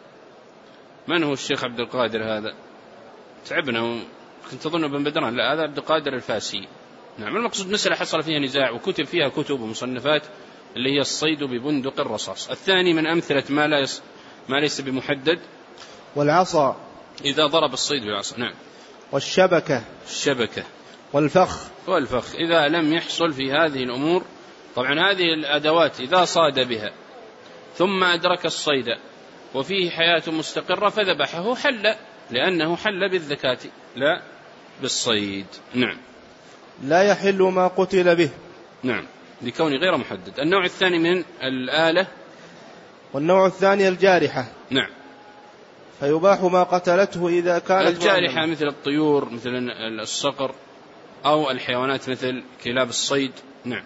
من هو الشيخ عبد القادر هذا؟ تعبنا، كنت أظن بن بدران، لا، هذا عبد القادر الفاسي. نعم. المقصود مسألة حصل فيها نزاع وكتب فيها كتب ومصنفات اللي هي الصيد ببندق الرصاص. الثاني من أمثلة ما, لا يص... ما ليس بمحدد والعصا إذا ضرب الصيد بالعصا. نعم. والشبكة. الشبكة والفخ. والفخ إذا لم يحصل في هذه الأمور. طبعا هذه الأدوات إذا صاد بها ثم أدرك الصيد وفيه حياة مستقرة فذبحه حل، لأنه حل بالذكاة لا بالصيد. نعم. لا يحل ما قتل به. نعم، لكونه غير محدد. النوع الثاني من الآلة. والنوع الثاني الجارحة. نعم. فيباح ما قتلته إذا كانت الجارحة معلمة. مثل الطيور، مثل الصقر، أو الحيوانات مثل كلاب الصيد. نعم.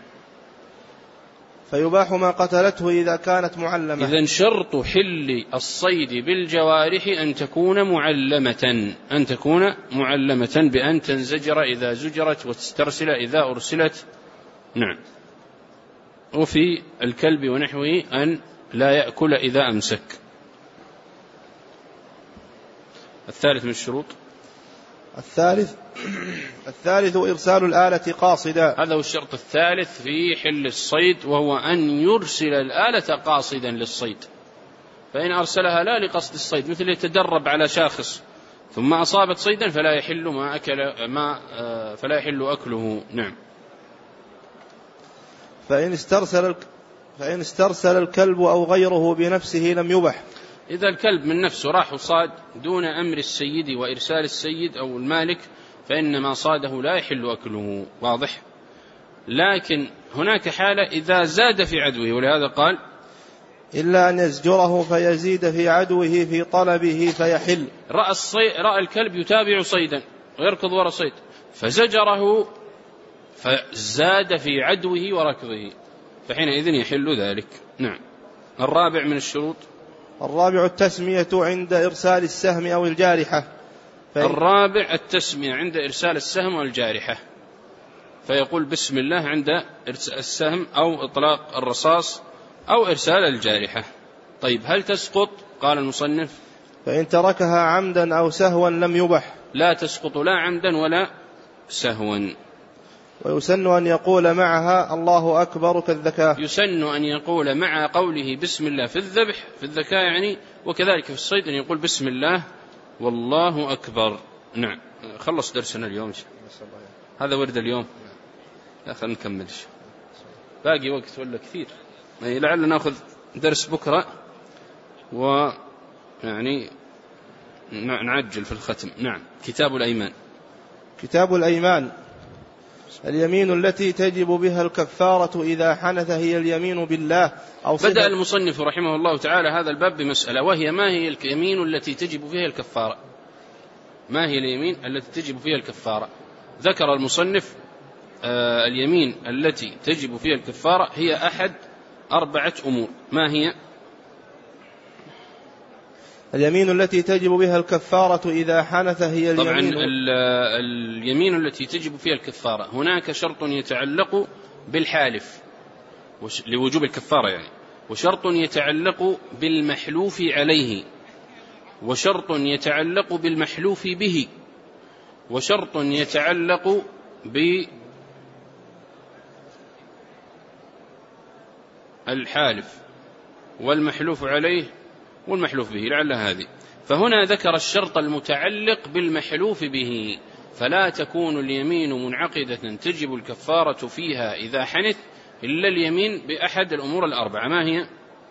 فيباح ما قتلته إذا كانت معلمة. إذن شرط حل الصيد بالجوارح أن تكون معلمة، أن تكون معلمة بأن تنزجر إذا زجرت وتسترسل إذا أرسلت. نعم. وفي الكلب ونحوه أن لا يأكل إذا أمسك. الثالث من الشروط. الثالث الثالث إرسال الآلة قاصدا. هذا هو الشرط الثالث في حل الصيد، وهو أن يرسل الآلة قاصدا للصيد. فإن أرسلها لا لقصد الصيد، مثل يتدرب على شاخص ثم أصابت صيدا فلا يحل ما أكل ما فلا يحل أكله. نعم. فإن استرسل فإن استرسل الكلب أو غيره بنفسه لم يبح. إذا الكلب من نفسه راح وصاد دون أمر السيد وإرسال السيد أو المالك فإن ما صاده لا يحل أكله. واضح؟ لكن هناك حالة إذا زاد في عدوه، ولهذا قال: إلا أن يزجره فيزيد في عدوه في طلبه فيحل. رأى, الصي... رأى الكلب يتابع صيدا ويركض وراء صيد فزجره فزاد في عدوه وركضه، فحينئذ يحل ذلك. نعم. الرابع من الشروط. الرابع التسمية عند إرسال السهم أو الجارحة. الرابع التسمية عند إرسال السهم والجارحة، فيقول بسم الله عند السهم أو إطلاق الرصاص أو إرسال الجارحة. طيب هل تسقط؟ قال المصنف فإن تركها عمدا أو سهوا لم يبح. لا تسقط لا عمدا ولا سهوا. ويسن أن يقول معها الله أكبر كالذكاء. يسن أن يقول مع قوله بسم الله في الذبح في الذكاء يعني، وكذلك في الصيد أن يقول بسم الله والله أكبر. نعم. خلص درسنا اليوم، هذا ورد اليوم. لا خلنا نكمل، باقي وقت ولا كثير، لعل نأخذ درس بكرة ويعني نعجل في الختم. نعم. كتاب الأيمان. كتاب الأيمان. اليمين التي تجب بها الكفارة إذا حنث هي اليمين بالله أو صفة. بدأ المصنف رحمه الله تعالى هذا الباب بمسألة، وهي ما هي اليمين التي تجب فيها الكفارة؟ ما هي اليمين التي تجب فيها الكفارة؟ ذكر المصنف آه اليمين التي تجب فيها الكفارة هي أحد أربعة أمور. ما هي؟ اليمين التي تجب بها الكفارة إذا حنث هي اليمين. طبعا اليمين التي تجب فيها الكفارة هناك شرط يتعلق بالحالف لوجوب الكفارة يعني، وشرط يتعلق بالمحلوف عليه، وشرط يتعلق بالمحلوف به، وشرط يتعلق بالحالف والمحلوف عليه والمحلوف به، لعل هذه. فهنا ذكر الشرط المتعلق بالمحلوف به، فلا تكون اليمين منعقدة تجب الكفارة فيها إذا حنث إلا اليمين بأحد الأمور الأربعة. ما هي؟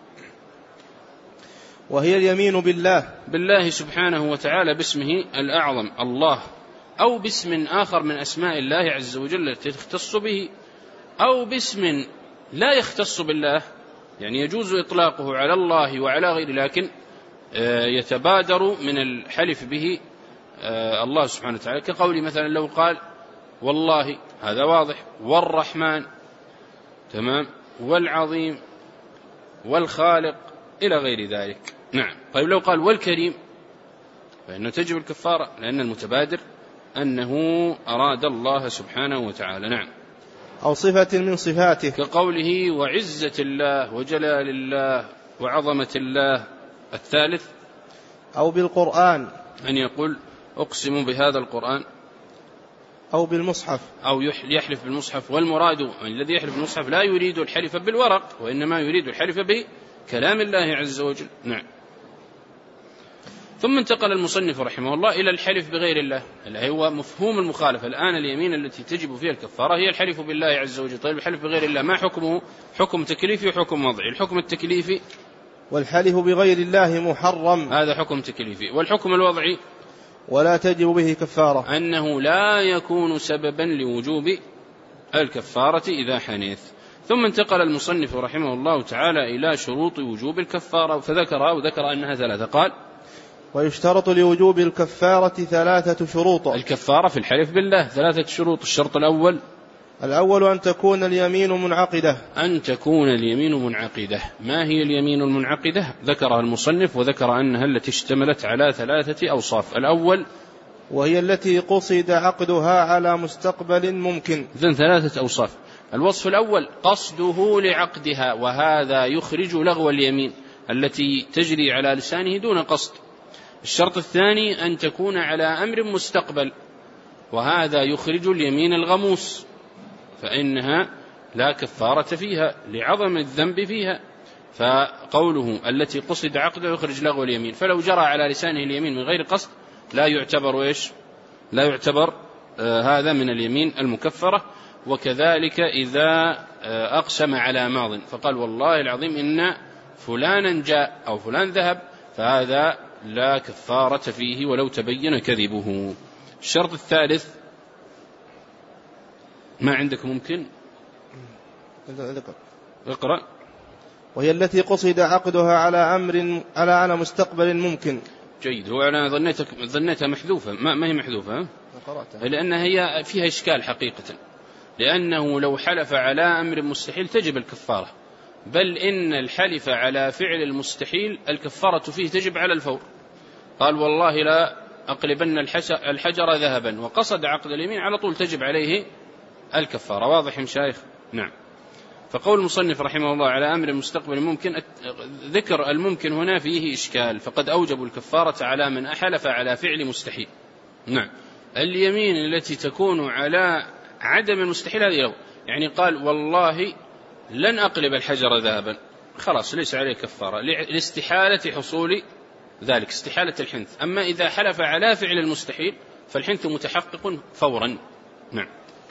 وهي اليمين بالله، بالله سبحانه وتعالى باسمه الأعظم الله، أو باسم آخر من أسماء الله عز وجل التي تختص به، أو باسم لا يختص بالله، يعني يجوز إطلاقه على الله وعلى غيره لكن يتبادر من الحلف به الله سبحانه وتعالى، كقول مثلا لو قال والله، هذا واضح، والرحمن، تمام، والعظيم، والخالق، إلى غير ذلك. نعم. طيب لو قال والكريم فإنه تجب الكفارة، لأن المتبادر أنه أراد الله سبحانه وتعالى. نعم. أو صفة من صفاته، كقوله وعزة الله وجلال الله وعظمة الله. الثالث أو بالقرآن، أن يقول أقسم بهذا القرآن، أو بالمصحف، أو يحلف بالمصحف. والمراد الذي يحلف بالمصحف لا يريد الحلف بالورق، وإنما يريد الحلف بكلام الله عز وجل. نعم. ثم انتقل المصنف رحمه الله إلى الحلف بغير الله، اللي هو مفهوم المخالفة. الآن اليمين التي تجب فيها الكفارة هي الحلف بالله عز وجل. طيب الحلف بغير الله ما حكمه؟ حكم تكليفي وحكم وضعي. الحكم التكليفي والحلف بغير الله محرم، هذا حكم تكليفي. والحكم الوضعي ولا تجب به كفارة، أنه لا يكون سببا لوجوب الكفارة إذا حنث. ثم انتقل المصنف رحمه الله تعالى إلى شروط وجوب الكفارة فذكرها، وذكر أنها ثلاثة. قال ويشترط لوجوب الكفارة ثلاثة شروط. الكفارة في الحلف بالله ثلاثة شروط. الشرط الأول الأول أن تكون اليمين منعقدة، أن تكون اليمين منعقدة. ما هي اليمين المنعقدة؟ ذكرها المصنف وذكر أنها التي اشتملت على ثلاثة أوصاف. الأول وهي التي قصد عقدها على مستقبل ممكن. إذن ثلاثة أوصاف. الوصف الأول قصده لعقدها، وهذا يخرج لغو اليمين التي تجري على لسانه دون قصد. الشرط الثاني أن تكون على أمر مستقبل، وهذا يخرج اليمين الغموس، فإنها لا كفارة فيها لعظم الذنب فيها. فقوله التي قصد عقده يخرج لغو اليمين، فلو جرى على لسانه اليمين من غير قصد لا يعتبر إيش؟ لا يعتبر آه هذا من اليمين المكفرة. وكذلك إذا آه أقسم على ماض فقال والله العظيم إن فلانا جاء أو فلان ذهب، فهذا لا كفارة فيه ولو تبين كذبه. الشرط الثالث ما عندك ممكن اقرأ. وهي التي قصد عقدها على أمر على على مستقبل ممكن. جيد. هو أنا ظنيتها ظنيتها محذوفة، ما, ما هي محذوفة، لأن هي فيها إشكال حقيقة. لأنه لو حلف على أمر مستحيل تجب الكفارة، بل إن الحلف على فعل المستحيل الكفارة فيه تجب على الفور. قال والله لا أقلبن الحجر ذهبا وقصد عقد اليمين، على طول تجب عليه الكفارة. واضح مشايخ؟ نعم. فقول المصنف رحمه الله على أمر مستقبل ممكن، ذكر الممكن هنا فيه إشكال، فقد أوجبوا الكفارة على من أحلف على فعل مستحيل. نعم. اليمين التي تكون على عدم المستحيل هذه له، يعني قال والله لن أقلب الحجر ذهبا، خلاص ليس عليه كفارة لاستحالة حصول ذلك، استحالة الحنث. أما إذا حلف على فعل المستحيل فالحنث متحقق فورا. نعم.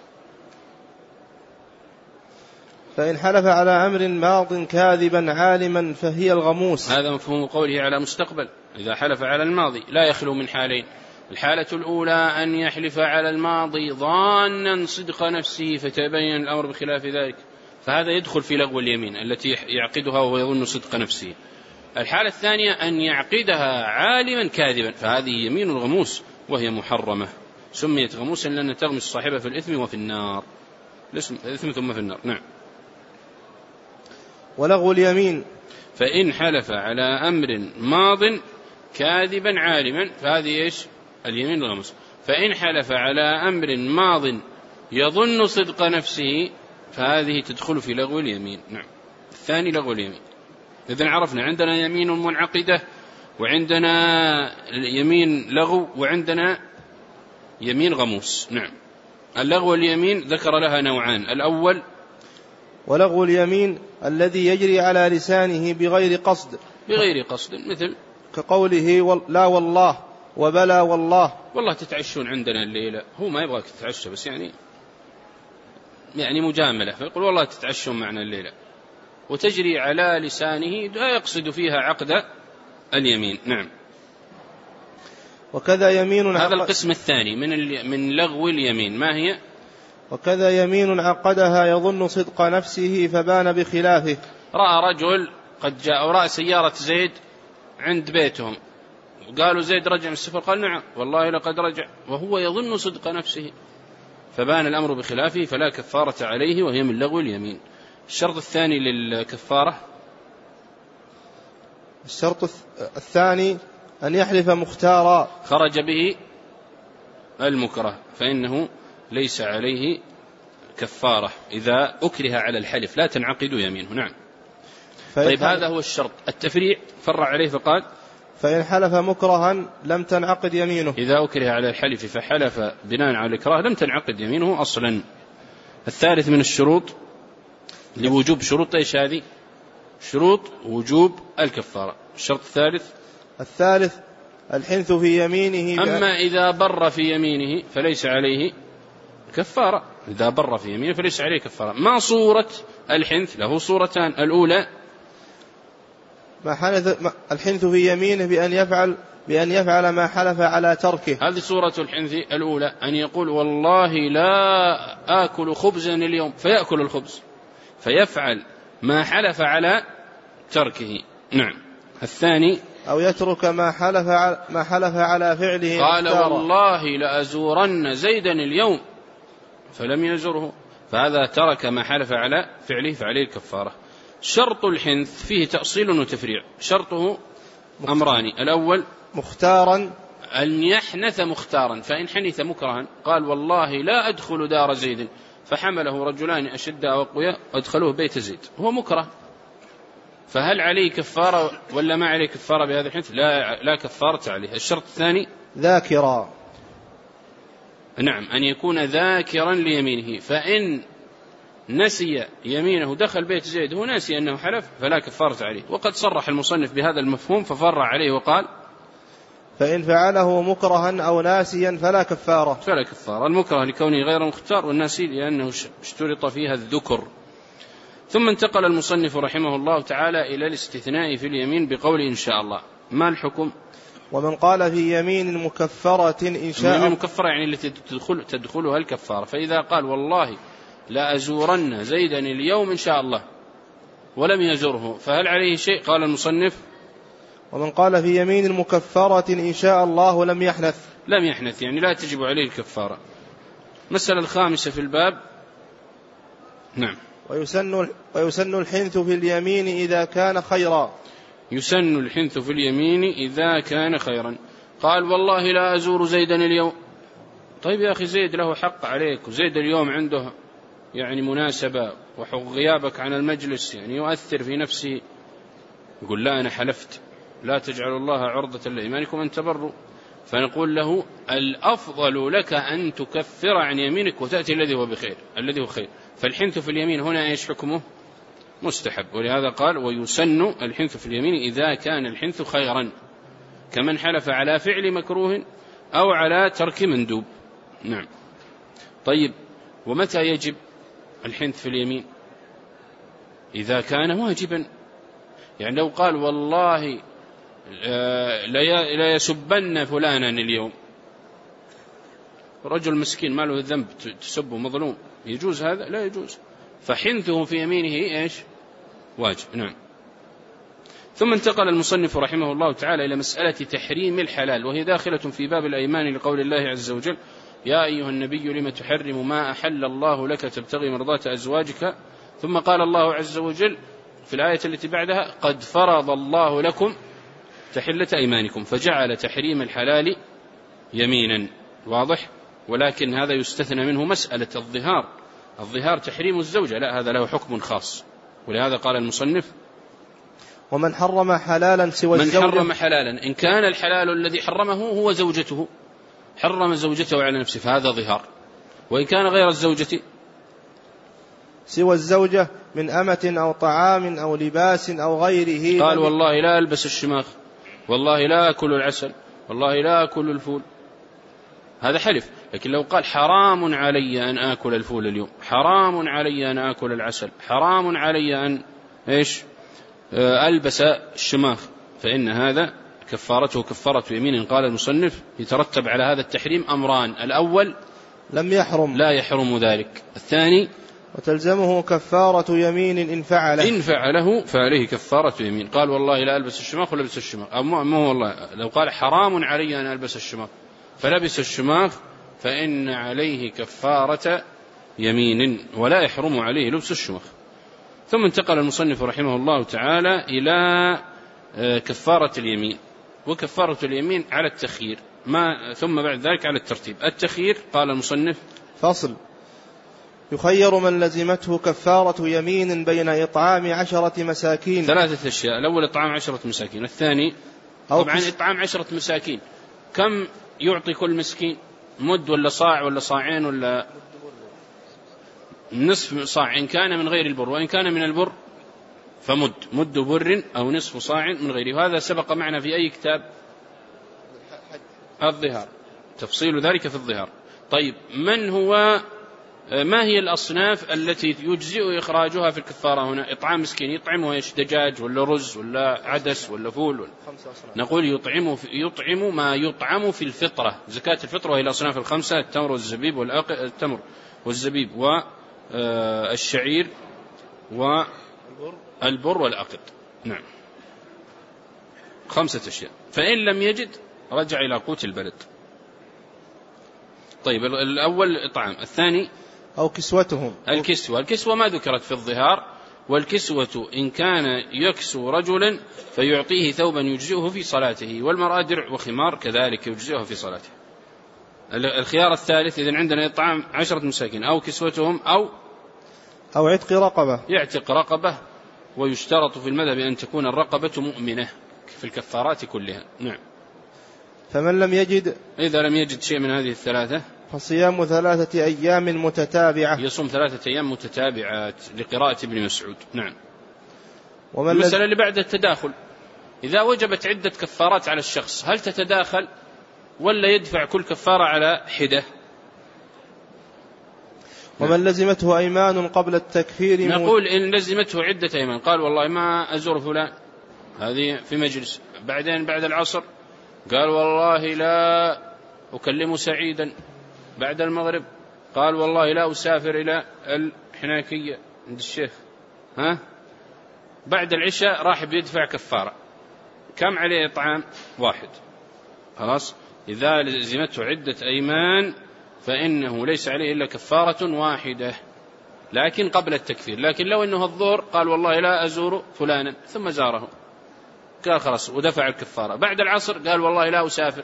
فإن حلف على أمر ماض كاذبا عالما فهي الغموس. هذا مفهوم قوله على مستقبل. إذا حلف على الماضي لا يخلو من حالين: الحالة الأولى أن يحلف على الماضي ظانا صدق نفسه فتبين الأمر بخلاف ذلك، فهذا يدخل في لغو اليمين التي يعقدها وهو يظن صدق نفسه. الحالة الثانية أن يعقدها عالما كاذبا، فهذه يمين الغموس وهي محرمة، سميت غموسا لأن تغمس صاحبها في الإثم وفي النار، الإثم ثم في النار. نعم. ولغو اليمين: فإن حلف على أمر ماض كاذبا عالما فهذه إيش؟ اليمين الغموس. فإن حلف على أمر ماض يظن صدق نفسه فهذه تدخل في لغو اليمين. نعم. الثاني لغو اليمين. إذن عرفنا عندنا يمين منعقدة، وعندنا يمين لغو، وعندنا يمين غموس. نعم. اللغو اليمين ذكر لها نوعان: الأول ولغو اليمين الذي يجري على لسانه بغير قصد، بغير قصد، مثل كقوله لا والله وبلا والله. والله تتعشون عندنا الليلة، هو ما يبغاك تتعشى بس يعني يعني مجاملة، فيقول والله تتعشون معنا الليلة، وتجري على لسانه لا يقصد فيها عقد اليمين. نعم. وكذا يمين هذا القسم الثاني من من لغو اليمين. ما هي؟ وكذا يمين عقدها يظن صدق نفسه فبان بخلافه. رأى رجل قد جاء ورأى سيارة زيد عند بيتهم، قالوا زيد رجع من السفر، قال نعم والله لقد رجع، وهو يظن صدق نفسه، فبان الأمر بخلافه فلا كفارة عليه، وهي من لغو اليمين. الشرط الثاني للكفارة: الشرط الثاني أن يحلف مختارا خرج به المكره، فإنه ليس عليه كفارة إذا أكره على الحلف، لا تنعقد يمينه. نعم. طيب هذا هو الشرط. التفريع فرع عليه فقال: فإن حلف مكرها لم تنعقد يمينه. إذا أكره على الحلف فحلف بناء على الإكراه لم تنعقد يمينه أصلا. الثالث من الشروط لوجوب شروط إيش هذه؟ شروط وجوب الكفارة. الشرط الثالث الثالث الحنث في يمينه. أما إذا بر في يمينه فليس عليه كفارة. إذا بر في يمينه فليس عليه كفارة. ما صورة الحنث؟ له صورتان: الأولى ما حلف الحنث في يمينه بأن يفعل بأن يفعل ما حلف على تركه. هذه صورة الحنث الأولى، أن يقول والله لا آكل خبزا اليوم، فيأكل الخبز، فيفعل ما حلف على تركه. نعم. الثاني أو يترك ما حلف ما حلف على فعله. قال والله لأزورن زيدا اليوم فلم يزره، فهذا ترك ما حلف على فعله فعليه الكفارة. شرط الحنث فيه تأصيل وتفريع. شرطه أمران: الأول مختارا، أن يحنث مختارا، فإن حنث مكرها قال والله لا أدخل دار زيد، فحمله رجلان أشد وأقوياء وأدخلوه بيت زيد، هو مكره، فهل عليه كفارة ولا ما عليه كفارة بهذا الحنث؟ لا, لا كفارة عليه. الشرط الثاني ذاكرا، نعم، أن يكون ذاكرا ليمينه، فإن نسي يمينه دخل بيت زيد هو ناسي أنه حلف فلا كفارة عليه. وقد صرح المصنف بهذا المفهوم ففرع عليه وقال: فإن فعله مكرها أو ناسيا فلا كفارة. فلا كفارة. المكره لكونه غير مختار، والناسي لأنه اشترط فيها الذكر. ثم انتقل المصنف رحمه الله تعالى إلى الاستثناء في اليمين بقول إن شاء الله. ما الحكم؟ ومن قال في يمين مكفرة إن شاء الله، مكفرة يعني التي تدخل تدخلها الكفارة، فإذا قال والله لا أزورن زيدا اليوم إن شاء الله ولم يزره فهل عليه شيء؟ قال المصنف: ومن قال في يمين مكفرة إن شاء الله لم يحنث. لم يحنث يعني لا تجب عليه الكفارة. مسألة الخامسة في الباب: نعم. ويسن, ويسن الحنث في اليمين إذا كان خيرا. يسن الحنث في اليمين إذا كان خيرا. قال والله لا أزور زيدا اليوم. طيب يا أخي زيد له حق عليك، وزيد اليوم عنده يعني مناسبة، وغيابك عن المجلس يعني يؤثر في نفسه. يقول لا أنا حلفت لا تجعلوا الله عرضة لإيمانكم أن تبروا. فنقول له الأفضل لك أن تكفر عن يمينك وتأتي الذي هو بخير الذي هو خير. فالحنث في اليمين هنا إيش حكمه؟ مستحب. ولهذا قال ويسن الحنث في اليمين إذا كان الحنث خيرا، كمن حلف على فعل مكروه أو على ترك مندوب. نعم. طيب ومتى يجب الحنث في اليمين؟ إذا كان واجبا. يعني لو قال والله لا يسبن فلانا اليوم، رجل مسكين ما له ذنب تسبه مظلوم، يجوز هذا؟ لا يجوز. فحنثه في يمينه إيش؟ واجب. نعم. ثم انتقل المصنف رحمه الله تعالى إلى مسألة تحريم الحلال، وهي داخلة في باب الأيمان لقول الله عز وجل يا أيها النبي لم تحرم ما أحل الله لك تبتغي مرضات أزواجك. ثم قال الله عز وجل في الآية التي بعدها قد فرض الله لكم تحلة أيمانكم، فجعل تحريم الحلال يمينا. واضح؟ ولكن هذا يستثنى منه مسألة الظهار. الظهار تحريم الزوجة، لا هذا له حكم خاص. ولهذا قال المصنف ومن حرم حلالا سوى من الزوجة. حرم حلالا إن كان الحلال الذي حرمه هو زوجته، حرم زوجته على نفسه، فهذا ظهار. وإن كان غير الزوجة سوى الزوجة من أمة أو طعام أو لباس أو غيره. قال والله لا ألبس الشماغ، والله لا أكل العسل، والله لا أكل الفول، هذا حلف. لكن لو قال حرام علي أن آكل الفول اليوم، حرام علي أن آكل العسل، حرام علي أن إيش ألبس الشماغ، فإن هذا كفارته كفارة يمين. قال المصنف يترتب على هذا التحريم أمران: الأول لم يحرم لا يحرم ذلك، الثاني وتلزمه كفارة يمين إن فعله إن فعله فعليه كفارة يمين. قال والله لا ألبس الشماغ ولبس الشماغ، أو مو والله لو قال حرام علي أن ألبس الشماغ فلبس الشماغ فإن عليه كفارة يمين ولا يحرم عليه لبس الشماغ. ثم انتقل المصنف رحمه الله تعالى إلى كفارة اليمين. وكفارة اليمين على التخيير، ما ثم بعد ذلك على الترتيب. التخيير قال المصنف فصل يخير من لزمته كفارة يمين بين إطعام عشرة مساكين. ثلاثة أشياء: الأول إطعام عشرة مساكين، الثاني طبعا إطعام عشرة مساكين. كم يعطي كل مسكين؟ مد ولا صاع ولا صاعين ولا نصف صاع إن كان من غير البر، وإن كان من البر فمد مد بر أو نصف صاع من غيره. وهذا سبق معنا في أي كتاب؟ الظهار، تفصيل ذلك في الظهار. طيب من هو ما هي الأصناف التي يجزئ إخراجها في الكفارة هنا؟ إطعام مسكين يطعمه إيش؟ دجاج ولا رز ولا عدس ولا فول ولا؟ نقول يطعم يطعم ما يطعم في الفطرة، زكاة الفطرة، وهي الأصناف الخمسة: التمر والزبيب والأق... التمر والزبيب والشعير والبر والأقط. نعم، خمسة أشياء. فإن لم يجد رجع إلى قوت البلد. طيب الأول إطعام، الثاني أو كسوتهم. الكسوة الكسوة ما ذكرت في الظهار، والكسوة إن كان يكسو رجلا فيعطيه ثوبا يجزئه في صلاته، والمرأة درع وخمار كذلك يجزئه في صلاته. الخيار الثالث إذن عندنا إطعام عشرة مساكين أو كسوتهم أو أو عتق رقبة، يعتق رقبة. ويشترط في المذهب أن تكون الرقبة مؤمنة في الكفارات كلها. نعم. فمن لم يجد إذا لم يجد شيء من هذه الثلاثة فصيام ثلاثة أيام متتابعة، يصوم ثلاثة أيام متتابعات لقراءة ابن مسعود. نعم. المسألة اللي بعد التداخل: إذا وجبت عدة كفارات على الشخص هل تتداخل ولا يدفع كل كفارة على حدة؟ ومن لزمته أيمان قبل التكفير نقول إن لزمته عدة أيمان، قال والله ما أزور فلان، هذه في مجلس، بعدين بعد العصر قال والله لا أكلم سعيدا، بعد المغرب قال والله لا أسافر إلى الحناكية عند الشيخ، ها بعد العشاء راح بيدفع كفارة. كم عليه إطعام؟ واحد. خلاص. إذا لزمته عدة أيمان فإنه ليس عليه إلا كفارة واحدة. لكن قبل التكفير. لكن لو أنه الظهر قال والله لا أزور فلانا ثم زاره قال خلاص ودفع الكفارة، بعد العصر قال والله لا أسافر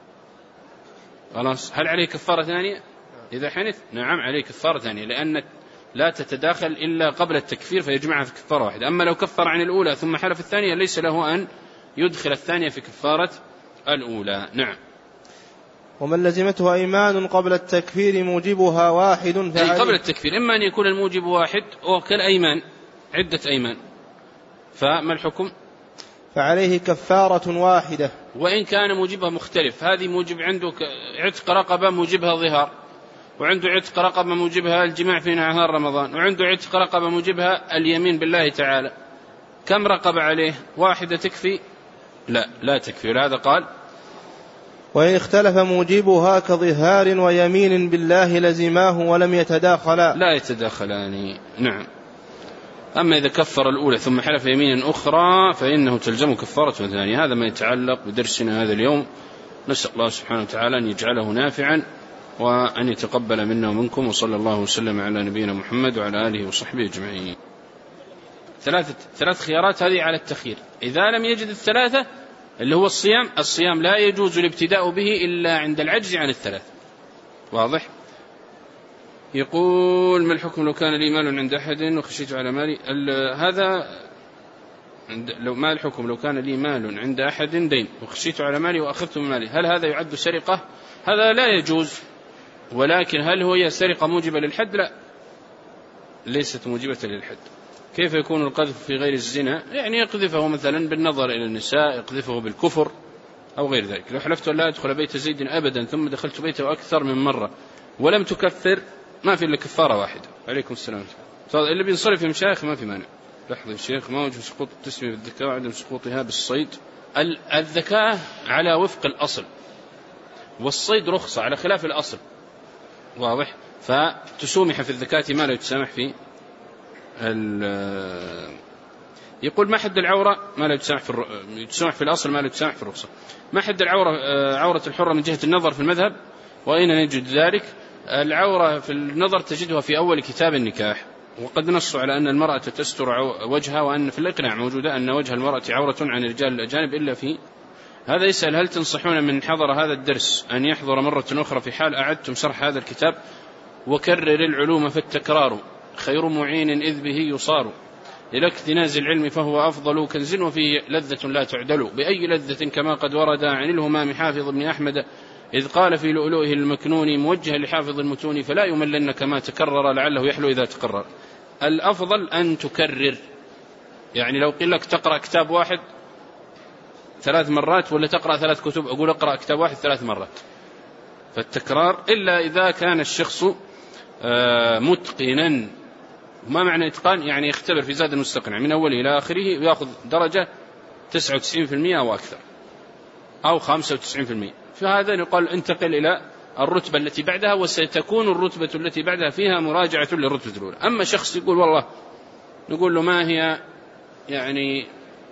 خلاص، هل عليه كفارة ثانية إذا حنث؟ نعم عليه كفارة ثانية، لأن لا تتداخل إلا قبل التكفير فيجمعها في كفارة واحدة. أما لو كفر عن الأولى ثم حلف الثانية ليس له أن يدخل الثانية في كفارة الأولى. نعم. ومن لزمته أيمان قبل التكفير موجبها واحد فعليه قبل التكفير إما أن يكون الموجب واحد وكالأيمان عدة أيمان، فما الحكم؟ فعليه كفارة واحدة. وإن كان موجبها مختلف، هذه موجب عنده عتق رقبة موجبها ظهار، وعنده عتق رقبة موجبها الجماع في نهار رمضان، وعنده عتق رقبة موجبها اليمين بالله تعالى، كم رقبة عليه؟ واحدة تكفي؟ لا لا تكفي. هذا قال وإن اختلف موجبها كظهار ويمين بالله لزماه ولم يتداخلا. لا يتداخلان. نعم. أما إذا كفر الأولى ثم حلف يمين أخرى فإنه تلزم كفارة ثانية. هذا ما يتعلق بدرسنا هذا اليوم. نسأل الله سبحانه وتعالى أن يجعله نافعا وأن يتقبل منا ومنكم، وصلى الله وسلم على نبينا محمد وعلى آله وصحبه أجمعين. ثلاثة ثلاث خيارات هذه على التخيير. إذا لم يجد الثلاثة اللي هو الصيام، الصيام لا يجوز الابتداء به إلا عند العجز عن الثلاث. واضح؟ يقول ما الحكم لو كان لي مال عند أحد وخشيت على مالي؟ هذا لو ما الحكم لو كان لي مال عند أحد دين وخشيت على مالي وأخذت من مالي، هل هذا يعد سرقة؟ هذا لا يجوز. ولكن هل هي سرقة موجبة للحد؟ لا، ليست موجبة للحد. كيف يكون القذف في غير الزنا؟ يعني يقذفه مثلا بالنظر إلى النساء، يقذفه بالكفر أو غير ذلك. لو حلفت أن لا أدخل بيت زيد أبدا ثم دخلت بيته أكثر من مرة ولم تكفر ما في إلا كفارة واحدة. عليكم السلام. اللي بينصرف المشايخ ما في مانع. لحظة الشيخ، ما وجه سقوط التسمية بالذكاء وعدم سقوطها بالصيد؟ الذكاء على وفق الأصل، والصيد رخصة على خلاف الأصل. واضح؟ فتسومح في الذكاة ما لا يتسامح في يقول ما حد العورة ما لا يتسامح في الر... يتسامح في الأصل ما لا يتسامح في الرخصة. ما حد العورة عورة الحرة من جهة النظر في المذهب، وأين نجد ذلك؟ العورة في النظر تجدها في أول كتاب النكاح، وقد نصوا على أن المرأة تستر وجهها، وأن في الإقناع موجودة أن وجه المرأة عورة عن الرجال الأجانب إلا في هذا. يسأل هل تنصحون من حضر هذا الدرس أن يحضر مرة أخرى في حال أعدتم شرح هذا الكتاب؟ وكرر العلوم فالتكرار خير معين إذ به يصار، إلى اكتناز العلم فهو أفضل كنز وفيه لذة لا تعدل، بأي لذة كما قد ورد عن الهمام حافظ بن أحمد إذ قال في لؤلؤه المكنون موجها لحافظ المتون فلا يملن كما تكرر لعله يحلو إذا تقرر. الأفضل أن تكرر، يعني لو قيل لك تقرأ كتاب واحد ثلاث مرات ولا تقرأ ثلاث كتب، أقول اقرأ كتاب واحد ثلاث مرات. فالتكرار إلا إذا كان الشخص متقنا. ما معنى إتقان؟ يعني يختبر في زاد المستقنع من أوله إلى آخره ويأخذ درجة تسعة وتسعين بالمئة أو أكثر أو خمسة وتسعين بالمئة، فهذا يقال انتقل إلى الرتبة التي بعدها، وستكون الرتبة التي بعدها فيها مراجعة للرتبة الأولى. أما شخص يقول والله نقول له ما هي يعني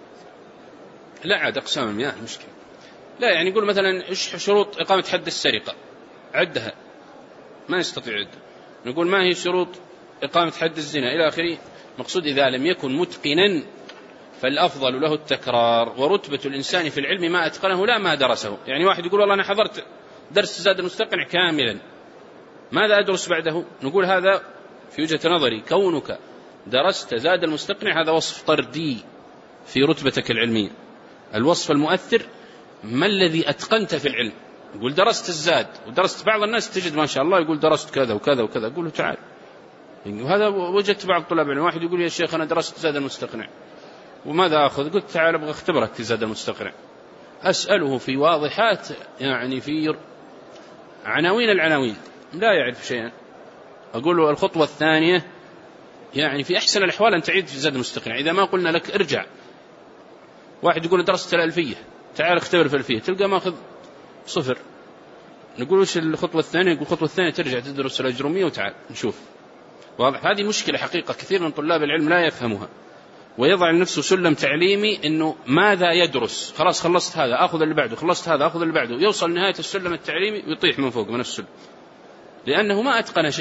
لا عاد أقسام المياه مشكلة، لا يعني يقول مثلا إيش شروط إقامة حد السرقة، عدها ما يستطيع عدها. نقول ما هي شروط إقامة حد الزنا إلى آخره. مقصود إذا لم يكن متقنا فالأفضل له التكرار، ورتبة الإنسان في العلم ما أتقنه لا ما درسه. يعني واحد يقول والله أنا حضرت درس زاد المستقنع كاملا، ماذا أدرس بعده؟ نقول هذا في وجهة نظري كونك درست زاد المستقنع هذا وصف طردي في رتبتك العلمية. الوصف المؤثر ما الذي أتقنت في العلم. يقول درست الزاد ودرست، بعض الناس تجد ما شاء الله يقول درست كذا وكذا وكذا، أقول له تعال. هذا وجدت بعض طلاب العلم واحد يقول يا شيخ أنا درست زاد المستقنع وماذا أخذ؟ قلت تعال أبغى اختبرك في زاد المستقنع. أسأله في واضحات يعني في عناوين العناوين لا يعرف شيئا. أقول له الخطوة الثانية يعني في أحسن الأحوال أن تعيد في زاد المستقنع، إذا ما قلنا لك ارجع. واحد يقول درست الألفية تعال اختبر في الألفية، تلقى ماخذ صفر. نقول وش الخطوة الثانية؟ يقول الخطوة الثانية ترجع تدرس الأجرومية وتعال نشوف. واضح؟ هذه مشكلة حقيقة كثير من طلاب العلم لا يفهمها، ويضع لنفسه سلم تعليمي إنه ماذا يدرس، خلاص خلصت هذا أخذ اللي بعده، خلصت هذا أخذ اللي بعده، يوصل نهاية السلم التعليمي ويطيح من فوق من السلم، لأنه ما أتقن شيئا.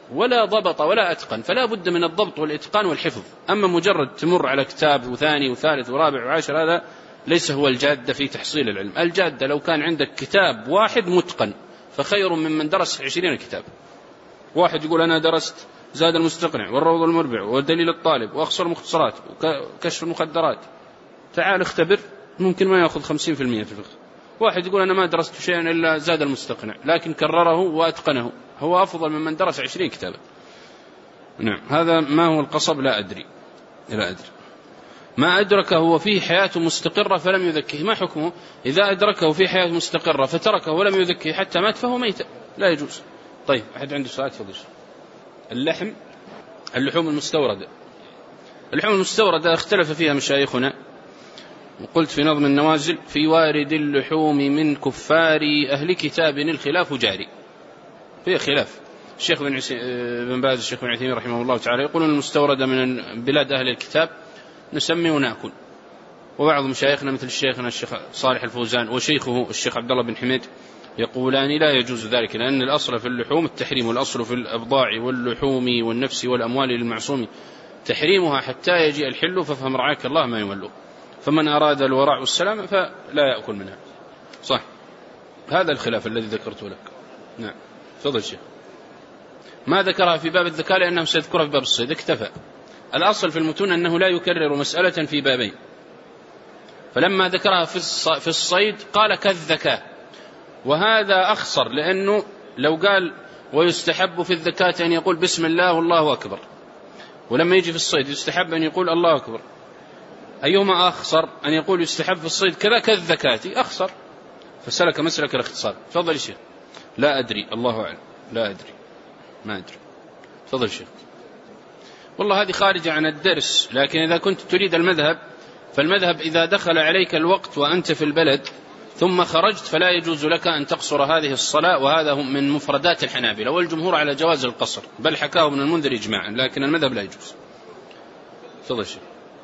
ولا ضبط ولا أتقن، فلا بد من الضبط والإتقان والحفظ. أما مجرد تمر على كتاب وثاني وثالث ورابع وعاشر، هذا ليس هو الجادة في تحصيل العلم. الجادة لو كان عندك كتاب واحد متقن فخير ممن درس عشرين كتاب. واحد يقول أنا درست زاد المستقنع والروض المربع ودليل الطالب وأخصر المختصرات وكشف المخدرات، تعال اختبر، ممكن ما يأخذ خمسين في المئة في الفقه. واحد يقول أنا ما درست شيئا إلا زاد المستقنع لكن كرره وأتقنه، هو أفضل ممن درس عشرين كتابا. نعم. هذا ما هو القصب؟ لا أدري لا أدري. ما أدركه وفيه حياة مستقرة فلم يذكه، ما حكمه؟ إذا أدركه في حياة مستقرة فتركه ولم يذكه حتى مات فهو ميت، لا يجوز. طيب، أحد عنده سؤال؟ تفضل. اللحم، اللحوم المستوردة، اللحوم المستوردة اختلف فيها مشايخنا، وقلت في نظم النوازل: في وارد اللحوم من كفار أهل كتاب الخلاف جاري. فيه خلاف. الشيخ بن, عسي... بن باز الشيخ بن عثيمين رحمه الله تعالى يقولون المستوردة من بلاد أهل الكتاب نسمي ونأكل، وبعض مشايخنا مثل الشيخنا الشيخ صالح الفوزان وشيخه الشيخ عبد الله بن حميد يقولان لا يجوز ذلك، لأن الأصل في اللحوم التحريم، والأصل في الأبضاع واللحوم والنفس والأموال للمعصوم تحريمها حتى يجيء الحل، ففهم رعاك الله ما يولو، فمن أراد الورع والسلام فلا يأكل منها. صح، هذا الخلاف الذي ذكرته لك. نعم. تفضل شيخ. ما ذكرها في باب الذكاء لأنه سيذكرها في باب الصيد، اكتفى. الأصل في المتون أنه لا يكرر مسألة في بابين، فلما ذكرها في الصيد قال كالذكاء، وهذا أخصر، لأنه لو قال ويستحب في الذكاة أن يقول بسم الله والله أكبر، ولما يجي في الصيد يستحب أن يقول الله أكبر، أيهما أخصر؟ أن يقول يستحب في الصيد كذا كالذكاة أخصر، فسلك مسلك الاختصار. تفضل يا شيخ. لا أدري، الله أعلم، لا أدري، ما أدري. تفضل شيخ. والله هذه خارجة عن الدرس، لكن إذا كنت تريد المذهب، فالمذهب إذا دخل عليك الوقت وأنت في البلد ثم خرجت فلا يجوز لك أن تقصر هذه الصلاة، وهذا من مفردات الحنابلة، والجمهور على جواز القصر، بل حكاه ابن المنذر إجماعا، لكن المذهب لا يجوز. تفضل شيخ.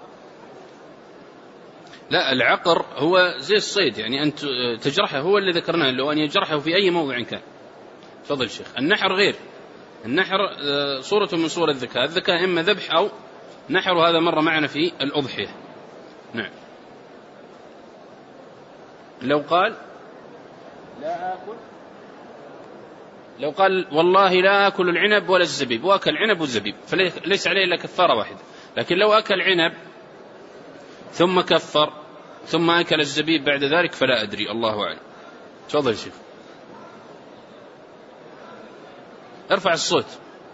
لا، العقر هو زي الصيد، يعني أن تجرحه، هو اللي ذكرناه، لو أن يجرحه في أي موضع كان. تفضل شيخ. النحر غير، النحر صورة من صور الذكاء، الذكاء إما ذبح أو نحر، وهذا مر معنا في الأضحية. نعم. لو قال لا آكل، لو قال والله لا آكل العنب ولا الزبيب، وأكل عنب والزبيب، فليس عليه إلا كفارة واحدة. لكن لو أكل عنب ثم كفر ثم أكل الزبيب بعد ذلك فلا أدري، الله أعلم. تفضل شيخ. ارفع الصوت.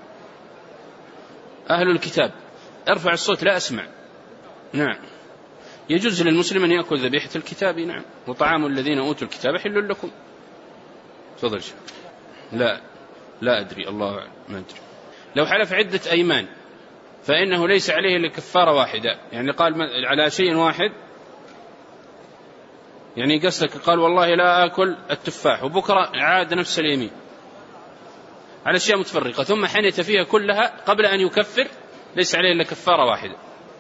أهل الكتاب ارفع الصوت، لا أسمع. نعم. يجوز للمسلم أن يأكل ذبيحة الكتاب، نعم، وطعام الذين أوتوا الكتاب حل لكم. تفضل شيخ. لا لا أدري، الله أعلم، ما أدري. لو حلف عدة أيمان فإنه ليس عليه إلا كفارة واحدة، يعني قال على شيء واحد، يعني قصدك قال والله لا آكل التفاح، وبكرة عاد نفس اليمين على أشياء متفرقة، ثم حنث فيها كلها قبل أن يكفر، ليس عليه إلا كفارة واحدة.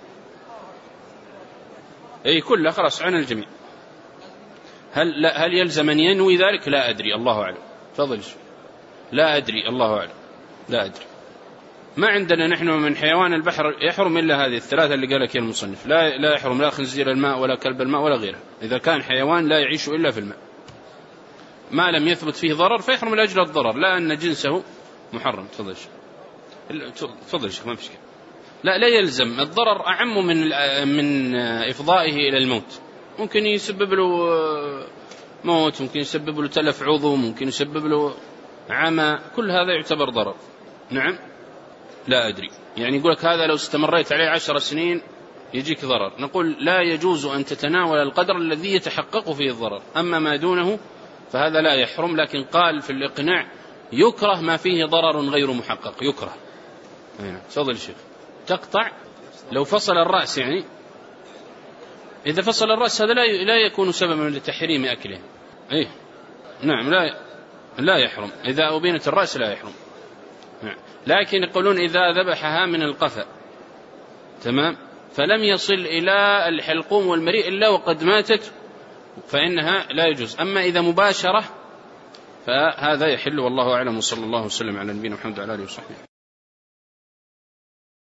أي كلها خلاص عن الجميع. هل لا هل يلزم أن ينوي ذلك؟ لا أدري، الله أعلم. تفضل. لا أدري، الله أعلم، لا أدري. ما عندنا نحن من حيوان البحر يحرم إلا هذه الثلاثة اللي قالك يا المصنف، لا لا يحرم لا خنزير الماء ولا كلب الماء ولا غيره، إذا كان حيوان لا يعيش إلا في الماء، ما لم يثبت فيه ضرر فيحرم لأجل الضرر، لا أن جنسه محرم. تفضل تفضل شيخ، ما في شيء. لا لا يلزم، الضرر أعم من من إفضائه إلى الموت، ممكن يسبب له موت، ممكن يسبب له تلف عضو، ممكن يسبب له عمى، كل هذا يعتبر ضرر. نعم. لا أدري، يعني يقولك هذا لو استمريت عليه عشر سنين يجيك ضرر، نقول لا يجوز أن تتناول القدر الذي يتحقق فيه الضرر، أما ما دونه فهذا لا يحرم، لكن قال في الإقناع يكره ما فيه ضرر غير محقق، يكره. تفضل الشيخ. تقطع لو فصل الرأس، يعني إذا فصل الرأس هذا لا لا يكون سببا لتحريم أكله. إيه نعم، لا لا يحرم، إذا أبينت الرأس لا يحرم. نعم. لكن يقولون إذا ذبحها من القفا تمام فلم يصل إلى الحلقوم والمريء إلا وقد ماتت فإنها لا يجوز، أما إذا مباشرة فهذا يحل، والله أعلم، وصلى الله وسلم على نبينا محمد وعلى آله وصحبه.